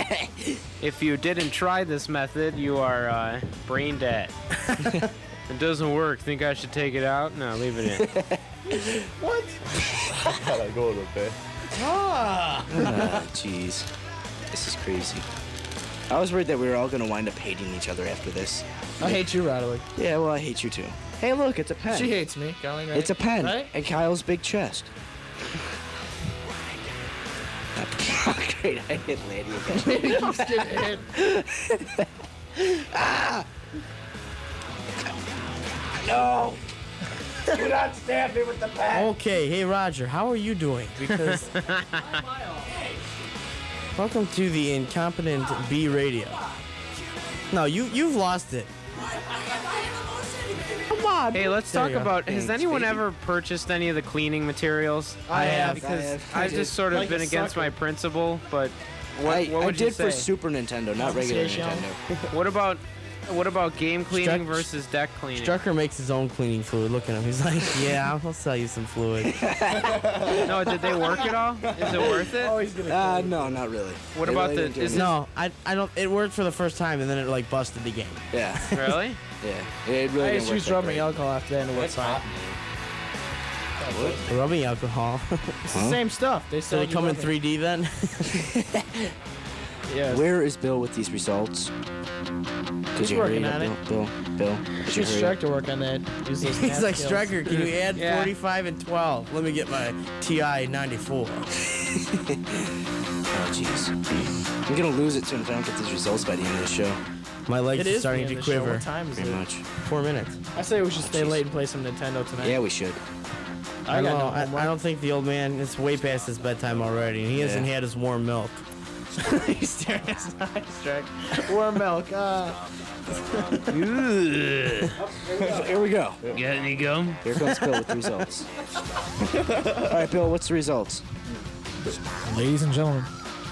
If you didn't try this method, you are brain dead. It doesn't work. Think I should take it out? No, leave it in. What? gotta go to bed. Jeez. This is crazy. I was worried that we were all going to wind up hating each other after this. I hate you, Riley. Yeah, well, I hate you too. Hey, look, it's a pen. She hates me, Colleen, right? It's a pen. Right? And Kyle's big chest. Great, I hit Lady again. Lady keeps getting hit. Ah! No! Do not stab me with the pen! Okay, hey Roger, how are you doing? Because welcome to the Incompetent B Radio. No, you've lost it. Come on. Hey, let's There talk you go. about. Has Thanks, anyone baby. ever purchased any of the cleaning materials? I have. Because I I've did. just sort of Like been a against sucker. my principle, but what I would you did say? for Super Nintendo, not regular Compensation. Nintendo. What about game cleaning Struck- versus deck cleaning? Strucker makes his own cleaning fluid. Look at him. He's like, yeah, I'll sell you some fluid. No, did they work at all? Is it worth it? No, not really. What They about really the- didn't do is it. No, I don't. It worked for the first time, and then it like busted the game. Yeah. Really? Yeah. It really I didn't just work used that rubbing great. alcohol after that, and it was fine. Rubbing alcohol. It's the same stuff. They So sell they you come in rubbing. 3D then? Yeah. Where is Bill with these results? Could He's you hurry working up, on it. Bill? Bill, could you Should hurry Struck up? to work on that. Use those He's math like, skills. Strucker, can you add Yeah. 45 and 12? Let me get my TI 94. Oh, jeez. I'm gonna lose it soon if I don't get these results by the end of the show. My legs It are is starting the to end of the show. quiver. What time is Pretty it? much. 4 minutes. I say we should stay late and play some Nintendo tonight. Yeah, we should. I I don't got know. no homework. I don't think the old man, it's way past his bedtime already, and he hasn't had his warm milk. He's staring at his eyes, Struck. Warm milk. Here we go. Got any gum? Here comes Bill with the results. All right, Bill, what's the results? Ladies and gentlemen,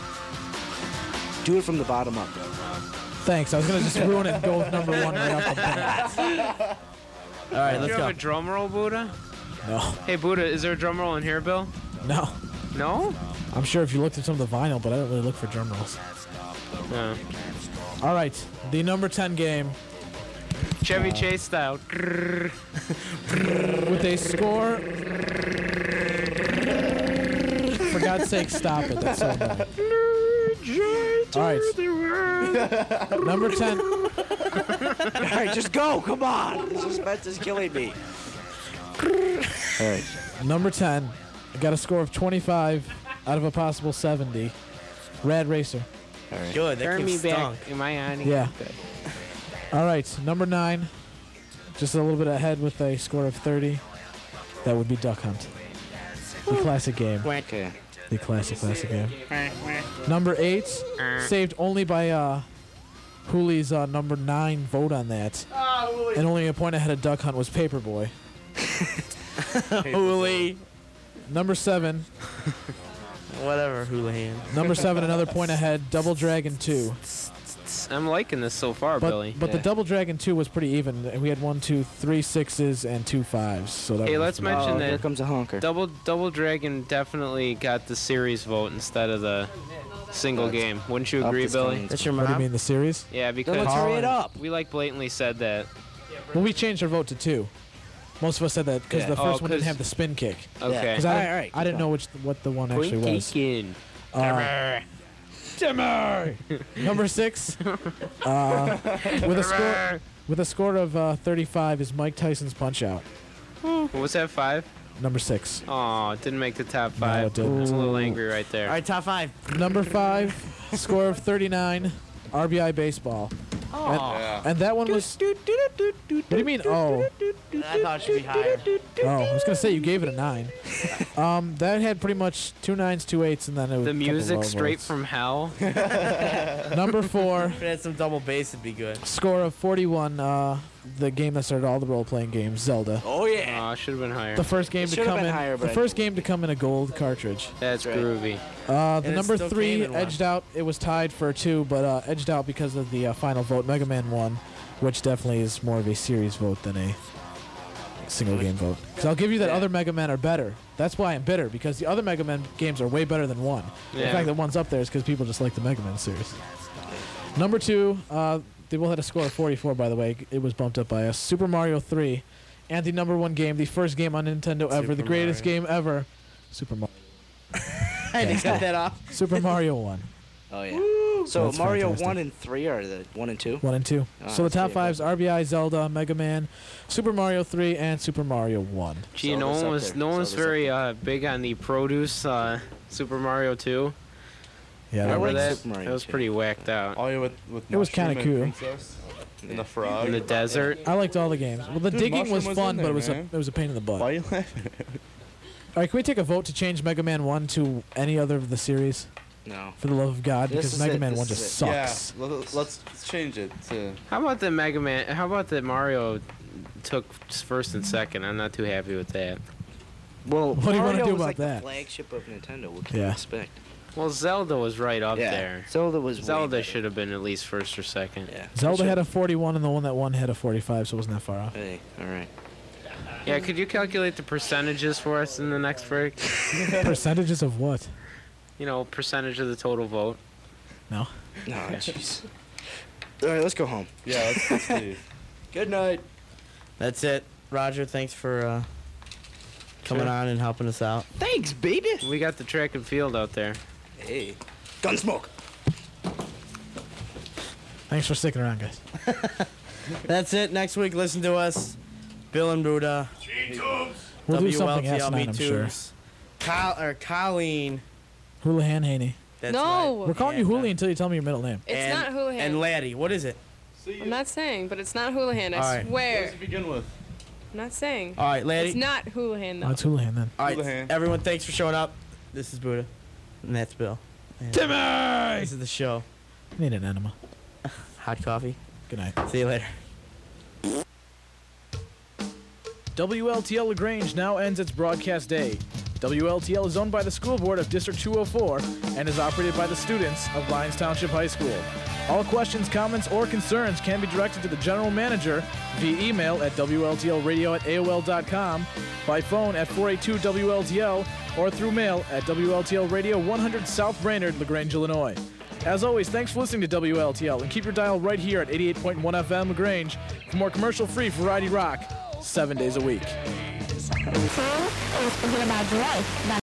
Do it from the bottom up. thanks. I was gonna just ruin it and go with number one right off the bat. All right, Do let's you go. have a drum roll, Buddha? No, Hey, Buddha, is there a drum roll in here, Bill? no. No? I'm sure if you looked at some of the vinyl, but I don't really look for drum rolls. No. All right, the number 10 game Chevy Chase style. Grrr. with a score. For God's sake, stop it. That's so annoying. All right. Number 10. All right, just go. Come on. The suspense is killing me. All right. Number 10. I got a score of 25 out of a possible 70. Rad Racer. All right. Good, that Turn game me stunk. back. Am I on? Yeah. All right. Number 9. Just a little bit ahead with a score of 30. That would be Duck Hunt. The classic game. Okay. The classic game. Number 8. Saved only by Hooley's number 9 vote on that. And only a point ahead of Duck Hunt was Paperboy. Hooli. Number 7. Whatever, Houlihan. Number 7, another point ahead. Double Dragon 2. I'm liking this so far, Billy. But the Double Dragon 2 was pretty even. We had 1, 2, 3 6s and 2 5s. So that Hey, was let's mention Here that comes a honker. Double Dragon definitely got the series vote instead of the single game. Wouldn't you Up agree, this Billy? going. That's your What do you mom? mean, the series? Yeah, because Then let's hurry it up. we like blatantly said that. Well, we changed our vote to 2. Most of us said that because Yeah. the first one didn't 'cause- have the spin kick. Okay. Because All right, I didn't know what the one actually Point was. taken. Number 6, with a score of 35 is Mike Tyson's Punch Out. What was that, 5? Number 6. Oh, it didn't make the top No, 5. it didn't. I was a little angry right there. All right, top 5. Number 5, score of 39, RBI Baseball. And that one was. What do you mean? Oh, I thought it should be higher. I was gonna say you gave it a 9. That had pretty much 2 9s, 2 8s, and then it was The a couple music low straight votes. from hell. Number 4, If it had some double bass, it'd be good. score of 41. The game that started all the role-playing games, Zelda. Oh, yeah. Oh, should have been higher. The first game It to should've come been in. higher, The but first game to come in a gold cartridge. That's right. groovy. The And it number still 3 came in one. edged out. It was tied for 2, but edged out because of the final vote. Mega Man won, which definitely is more of a series vote than a single game vote. Because I'll give you that other Mega Men are better. That's why I'm bitter, because the other Mega Man games are way better than 1. The Yeah. fact that 1's up there is because people just like the Mega Man series. Number 2, they both had a score of 44, by the way. It was bumped up by us. Super Mario 3, and the number 1 game, the first game on Nintendo ever, the greatest game ever, Super Mario. I didn't cut that off. Super Mario 1. Oh yeah. So That's Mario fantastic. 1 and 3 are the 1 and 2. 1 and 2. Oh, So the that's top pretty 5s: RBI, Zelda, Mega Man, Super Mario 3, and Super Mario 1. Gee, no one was very big on the produce Super Mario 2. Yeah, that Remember was- that? That was pretty whacked out. Oh, yeah, with It was kinda Mushroom and cool. Princess and the frog. In the desert. I liked all the games. Well, the Dude, digging was Mushroom was fun, in but there, it was man. it was a pain in the butt. Why are you laughing? All right, can we take a vote to change Mega Man 1 to any other of the series? No. For the love of God, This because is Mega it, Man this 1 is just it. sucks. Yeah, let's change it to. How about the Mega Man? How about the Mario took first and second? I'm not too happy with that. Well, What do you wanna Mario do was about like that? the flagship of Nintendo. What can you Yeah. expect? Well, Zelda was right up Yeah, there. Zelda was way Zelda better. should have been at least first or second. Yeah. Zelda had a 41, and the one that won had a 45, so it wasn't that far off. Hey, all right. Yeah, could you calculate the percentages for us in the next break? Percentages of what? You know, percentage of the total vote. No. No, jeez. All right, let's go home. Yeah, let's leave. Good night. That's it. Roger, thanks for coming Sure. on and helping us out. Thanks, baby. We got the track and field out there. Hey, Gunsmoke. Thanks for sticking around, guys. That's it. Next week, listen to us. Bill and Buddha. We'll do something WLTL, asinine, I'm sure. Colleen. Houlihan Haney. That's No. right. We're calling you Hooli until you tell me your middle name. It's not Houlihan. And Laddie. What is it? I'm not saying, but it's not Houlihan. I All right. swear. To begin with. I'm not saying. All right, Laddie. It's not Houlihan, Oh, though. it's Houlihan then. All right, Houlihan. everyone, thanks for showing up. This is Buddha. And that's Bill. And Timmy! This is the show. I need an enema. Hot coffee. Good night. See you later. WLTL LaGrange now ends its broadcast day. WLTL is owned by the school board of District 204 and is operated by the students of Lyons Township High School. All questions, comments, or concerns can be directed to the general manager via email at WLTLradio@AOL.com, by phone at 482-WLTL, or through mail at WLTL Radio 100 South Brainerd, LaGrange, Illinois. As always, thanks for listening to WLTL, and keep your dial right here at 88.1 FM LaGrange for more commercial-free variety rock 7 days a week.